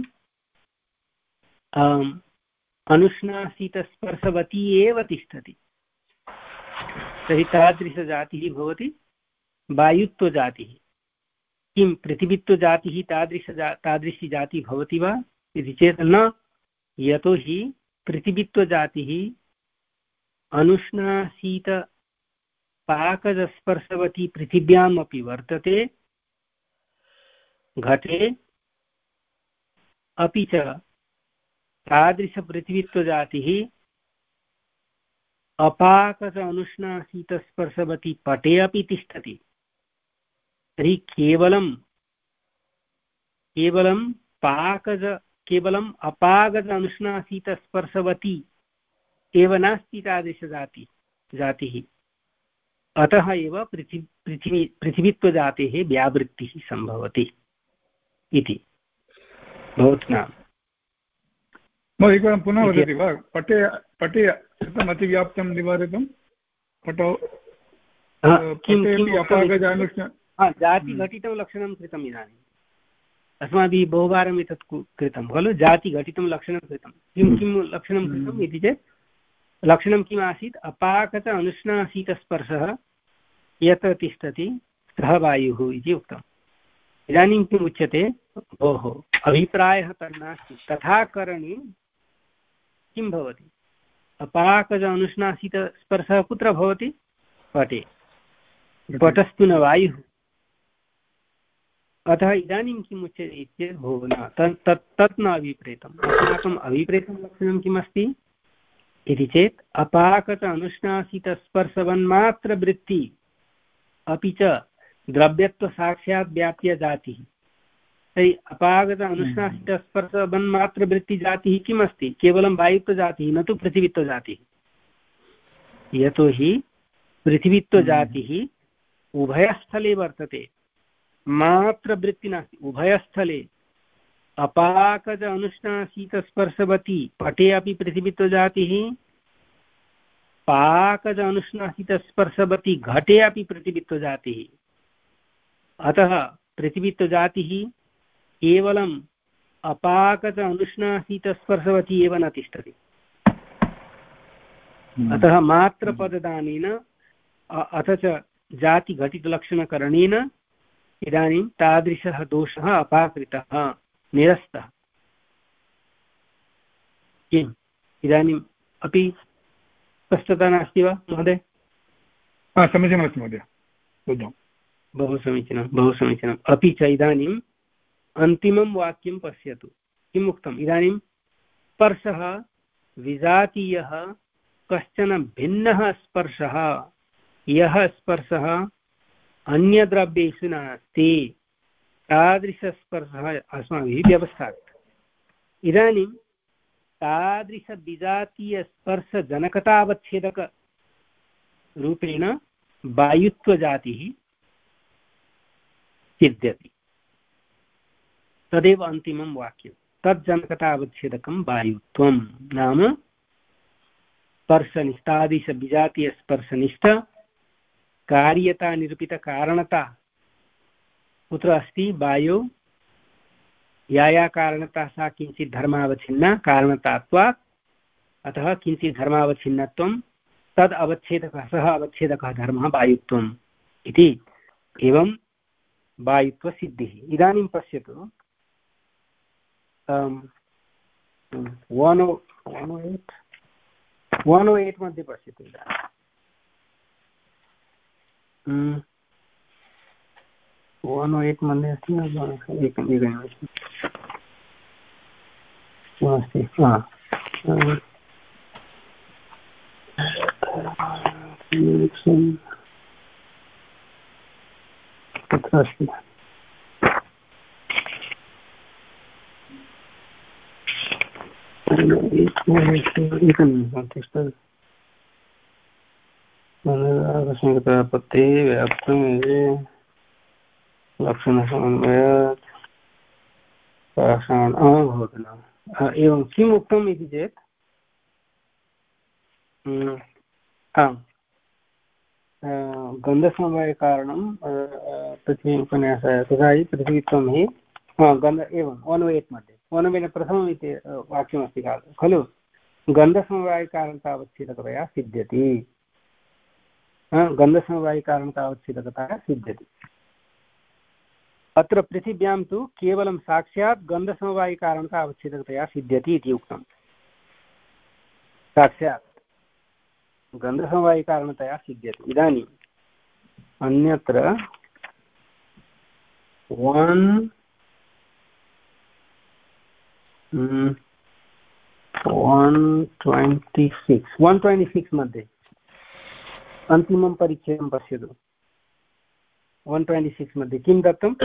अनुष्णाशीतस्पर्शवती एव तिष्ठति। तर्हि तादृशजातिः भवति वायुत्वजातिः। किं पृथिवीत्वजातिः तादृश तादृशी जातिः भवति वा इति चेत् न, यतोहि पृथिवीत्वजातिः अनुष्णाशीतपाकजस्पर्शवती पृथिव्याम् अपि वर्तते, घटे अपि च तादृशपृथिवीत्वजातिः अपाकज अनुष्णाशीतस्पर्शवती पटे अपि तिष्ठति। तर्हि केवलं केवलं पाकज केवलम् अपाकज अनुष्णाशीतस्पर्शवती एव नास्ति तादृशजाति जातिः। अतः एव पृथि पृथिवी पृथिवीत्वजातेः व्यावृत्तिः सम्भवति इति भवत्नाम्। एकवारं पुनः वदति वा? पटे पटे कथम् अतिव्याप्तं निवारितं? पटौ जातिघटितं लक्षणं कृतम्। इदानीम् अस्माभिः बहुवारम् एतत् कृतं खलु, जातिघटितं लक्षणं कृतं। किं किं लक्षणं कृतम् इति चेत् लक्षणं किम् आसीत्? अपाकज अनुष्णाशीतस्पर्शः यत्र तिष्ठति सः वायुः इति उक्तम्। इदानीं किम् उच्यते? भोः अभिप्रायः तन्नास्ति, तथा करणे किं भवति? अपाकज अनुष्णाशीतस्पर्शः कुत्र भवति? पटे। पटस्तु न वायुः। अतः इदानीं किम् उच्यते इत्येतत् भोः न तत् तत् तत् न अभिप्रेतम्। अस्माकम् अभिप्रेतं लक्षणं किमस्ति इति चेत् अपाकज अनुष्णाशीतस्पर्शवन्मात्रवृत्ति अपि च द्रव्यत्वसाक्ष्यात् व्याप्य जातिः। तर्हि अपाकज अनुष्णाशीतस्पर्शवन्मात्रवृत्तिजातिः किम् अस्ति? केवलं वायुत्वजातिः, न तु पृथिवीत्वजातिः। यतोहि पृथिवीत्वजातिः उभयस्थले वर्तते, मात्रवृत्ति नास्ति, उभयस्थले। अपाकज अनुष्णाशीतस्पर्शवती पटे अपि पृथिवीत्वजातिः, पाकज अनुष्णाशीतस्पर्शवती घटे अपि पृथिवीत्वजातिः। अतः पृथिवीत्वजातिः केवलम् अपाकज अनुष्णाशीतस्पर्शवती एव न तिष्ठति। अतः मात्रपददानेन अथ च जातिघटितलक्षणकरणेन इदानीं तादृशः दोषः अपाकृतः, निरस्तः। किम् इदानीम् अपि स्पष्टता नास्ति वा महोदय? समीचीनमस्ति महोदय, बहु समीचीनं बहु समीचीनम्। अपि च इदानीम् अन्तिमं वाक्यं पश्यतु किम् उक्तम्। इदानीं स्पर्शः विजातीयः कश्चन भिन्नः स्पर्शः, यः स्पर्शः अन्यद्रव्येषु नास्ति, तादृशस्पर्शः अस्माभिः व्यवस्थापितः। इदानीं तादृशविजातीयस्पर्शजनकतावच्छेदकरूपेण वायुत्वजातिः सिद्ध्यति। तदेव अन्तिमं वाक्यं। तज्जनकतावच्छेदकं वायुत्वं नाम स्पर्शनिष्ठादिशविजातीयस्पर्शनिष्ठ कार्यता निरूपितकारणता कुत्र अस्ति वायौ या या कारणतः सा किञ्चित् धर्मावच्छिन्ना कारणतात्वात् अतः किञ्चित् धर्मावच्छिन्नत्वं तद् अवच्छेदकः सः अवच्छेदकः धर्मः वायुत्वम् इति एवं वायुत्वसिद्धिः। इदानीं पश्यतु one o one o eight one o eight मध्ये पश्यतु इदानीं वन् ओ एय्ट् मध्ये अस्ति एकम् एकम् अस्ति हा तत्र अस्ति एकनिमिषं व्याप्तम् लक्षणसमन्वयात् पाषाण भवतु न एवं किम् उक्तम् इति चेत् आम् गन्धसमवायकारणं पृथ्वी उपन्यासः तथा हि पृथ्वीत्वं हि गन्ध एवं वन् ओ एय्ट् मध्ये वन् ओ एय्ट् प्रथमम् इति वाक्यमस्ति खलु गन्धसमवायकारणतावच्छेदकतया सिद्ध्यति गन्धसमवायकारणतावच्छेदकतया सिद्ध्यति। अत्र पृथिव्यां तु केवलं साक्षात् गन्धसमवायिकारणता अवच्छेदकतया सिद्ध्यति इति उक्तं। साक्षात् गन्धसमवायिकारणतया सिद्ध्यति। इदानीम् अन्यत्र one one twenty six one twenty six मध्ये अन्तिमं परिच्छेदं पश्यतु। वन् ट्वेण्टि सिक्स् मध्ये किं दत्तं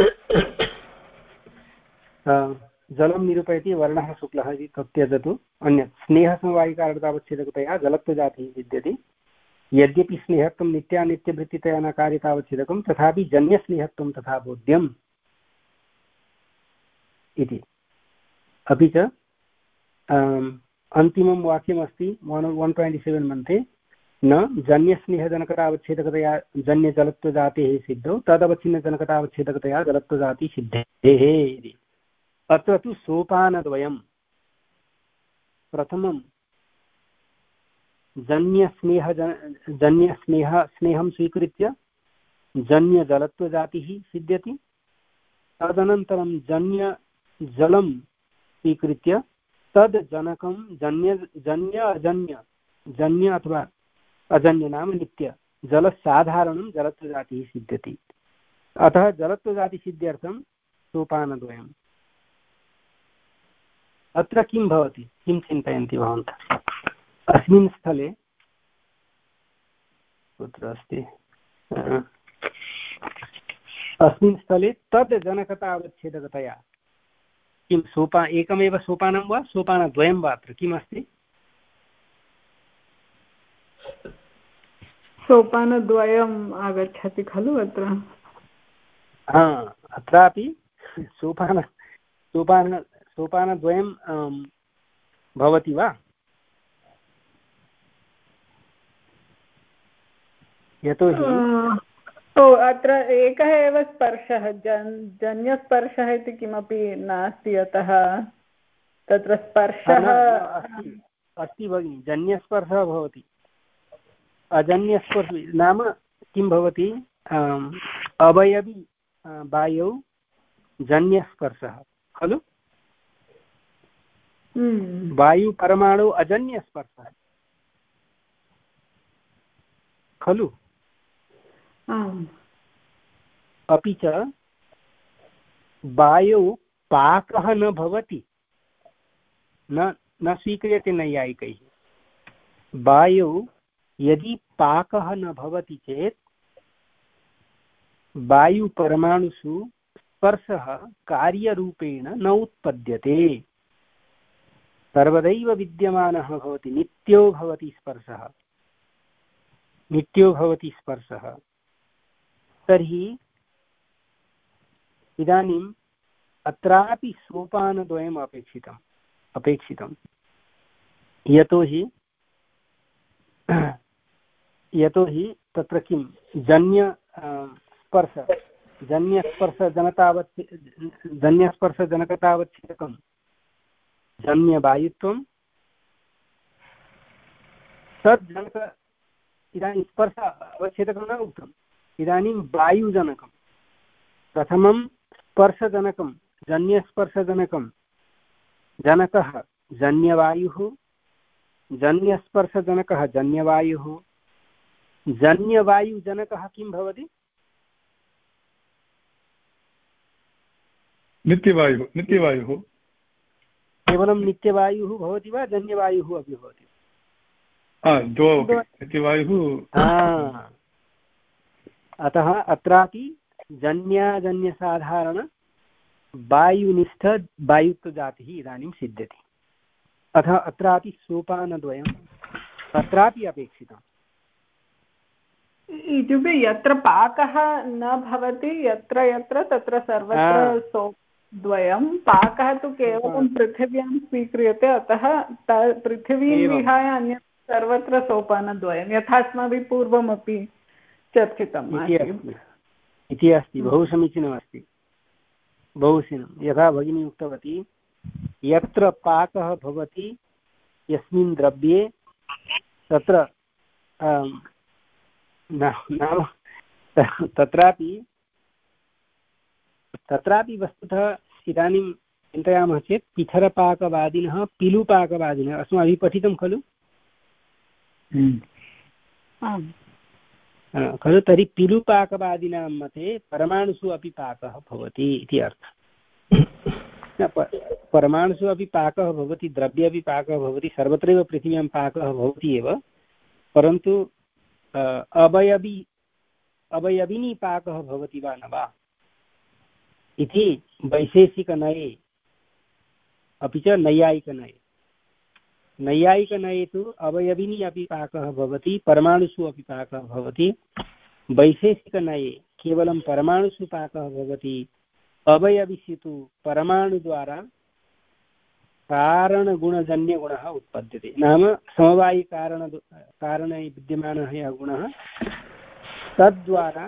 जलं निरूपयति वर्णः शुक्लः इति तत् त्यजतु। अन्यत् स्नेहसमवायिकारणतावच्छेदकतया जलत्वजातिः विद्यते। यद्यपि स्नेहत्वं नित्यानित्यवृत्तितया न कार्यतावच्छेदकं तथापि जन्यस्नेहत्वं तथा बोध्यम् इति। अपि च अन्तिमं वाक्यमस्ति वन् ट्वेण्टि सेवेन् मध्ये न जन्यस्नेहजनकतावच्छेदकतया जन्यजलत्वजातेः सिद्धौ तदवच्छिन्नजनकतावच्छेदकतया जलत्वजाति सिद्धेः इति। अत्र तु सोपानद्वयं। प्रथमं जन्यस्नेह जन्यस्नेह स्नेहं स्वीकृत्य जन्यजलत्वजातिः सिद्ध्यति। तदनन्तरं जन्यजलं स्वीकृत्य तद् जनकं जन्य जन्य अजन्य जन्य अथवा अजन्य नाम नित्य जलसाधारणं जलत्वजातिः सिद्ध्यति। अतः जलत्वजातिसिद्ध्यर्थं सोपानद्वयम्। अत्र किं भवति किं चिन्तयन्ति भवन्तः अस्मिन् स्थले कुत्र अस्ति अस्मिन् स्थले तद् जनकतावच्छेदकतया किं सोपा एकमेव सोपानं वा सोपानद्वयं वा अत्र किमस्ति सोपानद्वयम् आगच्छति खलु अत्र। हा अत्रापि सोपान सोपान सोपानद्वयं भवति वा यतोहि ओ अत्र एकः एव स्पर्शः जन् जन्यस्पर्शः इति किमपि नास्ति अतः तत्र स्पर्शः अस्ति भगिनि जन्यस्पर्शः भवति। अजन्यस्पर्श नाम किं भवति अवयवी वायौ जन्यस्पर्शः खलु वायुपरमाणु अजन्यस्पर्शः खलु। अपि च वायौ पाकः न भवति न न स्वीक्रियते नैयायिकैः। वायौ यदि पाकः न भवति चेत् वायुपरमाणुषु स्पर्शः कार्यरूपेण न उत्पद्यते। सर्वदैव विद्यमानः भवति नित्यो भवति स्पर्शः नित्यो भवति स्पर्शः। तर्हि इदानीम् अत्रापि सोपानद्वयम् अपेक्षितम् अपेक्षितं यतोहि यतोहि तत्र किं जन्य स्पर्श जन्यस्पर्शजनतावत् जन्यस्पर्शजनकतावच्छेदकं जन्यवायुत्वं तद् जनक इदानीं स्पर्श अवच्छेदकं न उक्तम् इदानीं वायुजनकं प्रथमं स्पर्शजनकं जन्यस्पर्शजनकं जनकः जन्यवायुः जन्यस्पर्शजनकः जन्यवायुः जन्यवायुजनकः किं भवति नित्यवायुः नित्यवायुः केवलं नित्यवायुः भवति वा जन्यवायुः अपि भवति द्वौ अपि नित्यवायुः अतः अत्रापि जन्याजन्यसाधारण वायुनिष्ठ वायुत्वजातिः इदानीं सिद्ध्यति अतः अत्रापि सोपानद्वयम् अत्रापि अपेक्षितम् इत्युक्ते यत्र पाकः न भवति यत्र यत्र तत्र सर्वत्र सोपद्वयं पाकः तु केवलं पृथिव्यां स्वीक्रियते अतः पृथिवीं विहाय अन्य सर्वत्र सोपानद्वयं यथा अस्माभिः पूर्वमपि चर्चितम् इति अस्ति बहु समीचीनमस्ति बहु समीचीनं यथा भगिनी उक्तवती यत्र पाकः भवति यस्मिन् द्रव्ये तत्र नाम तत्रापि तत्रापि वस्तुतः इदानीं चिन्तयामः चेत् पिठरपाकवादिनः पिलुपाकवादिनः अस्माभिः पठितं खलु खलु तर्हि पिलुपाकवादिनां मते परमाणुषु अपि पाकः भवति इति अर्थः परमाणुषु अपि पाकः भवति द्रव्ये अपि पाकः भवति सर्वत्रैव पृथिव्यां पाकः भवति एव परन्तु अवयवी अवयविनी पाकः भवति वा न वा इति वैशेषिकनये अपि च नैयायिकनये नैयायिकनये तु अवयविनी अपि पाकः भवति परमाणुषु अपि पाकः भवति वैशेषिकनये केवलं परमाणुषु पाकः भवति अवयविषु तु परमाणुद्वारा कारणगुणजन्यगुणः उत्पद्यते नाम समवायिकारण कारणे विद्यमानः यः गुणः तद्वारा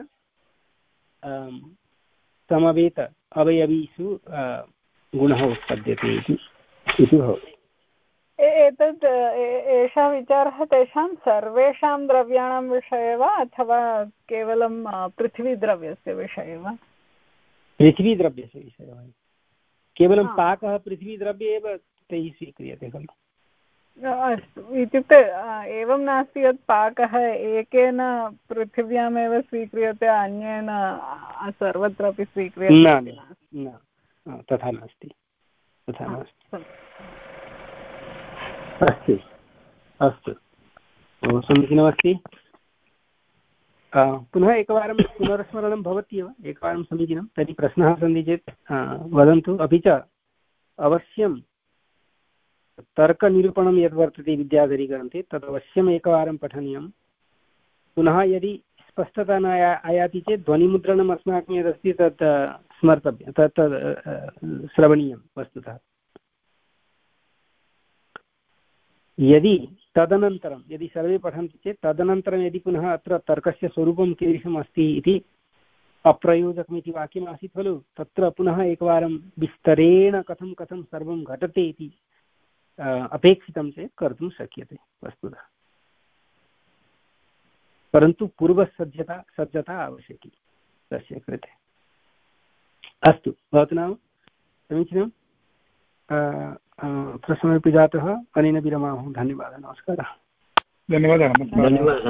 समवेत अवयवीषु गुणः उत्पद्यते इति भवति एतत् एषः विचारः तेषां सर्वेषां द्रव्याणां विषये वा अथवा केवलं पृथ्वीद्रव्यस्य विषये वा पृथ्वीद्रव्यस्य विषये वा केवलं पाकः पृथ्वीद्रव्ये एव तैः स्वीक्रियते खलु अस्तु इत्युक्ते एवं नास्ति यत् पाकः एकेन पृथिव्यामेव स्वीक्रियते अन्येन सर्वत्रापि स्वीक्रियते न तथा नास्ति तथा नास्ति अस्तु अस्तु बहु समीचीनमस्ति पुनः एकवारं पुनर्स्मरणं भवत्येव एकवारं समीचीनं तर्हि प्रश्नाः सन्ति चेत् वदन्तु अपि च अवश्यं तर्कनिरूपणं यद्वर्तते विद्याधरीग्रन्थे तदवश्यम् एकवारं पठनीयं पुनः यदि स्पष्टता न आयाति चेत् ध्वनिमुद्रणम् अस्माकं यदस्ति तत् स्मर्तव्यं तत् तद् श्रवणीयं वस्तुतः यदि तदनन्तरं यदि सर्वे पठन्ति चेत् तदनन्तरं यदि पुनः अत्र तर्कस्य स्वरूपं कीदृशम् अस्ति इति अप्रयोजकमिति वाक्यमासीत् खलु तत्र पुनः एकवारं विस्तरेण कथं कथं सर्वं घटते इति अपेक्षितं चेत् कर्तुं शक्यते वस्तुतः परन्तु पूर्वसज्जता सज्जता आवश्यकी तस्य कृते अस्तु भवतु नाम समीचीनं प्रश्नमपि जातः अनेन विरमामः धन्यवादः नमस्कारः धन्यवादः धन्यवादः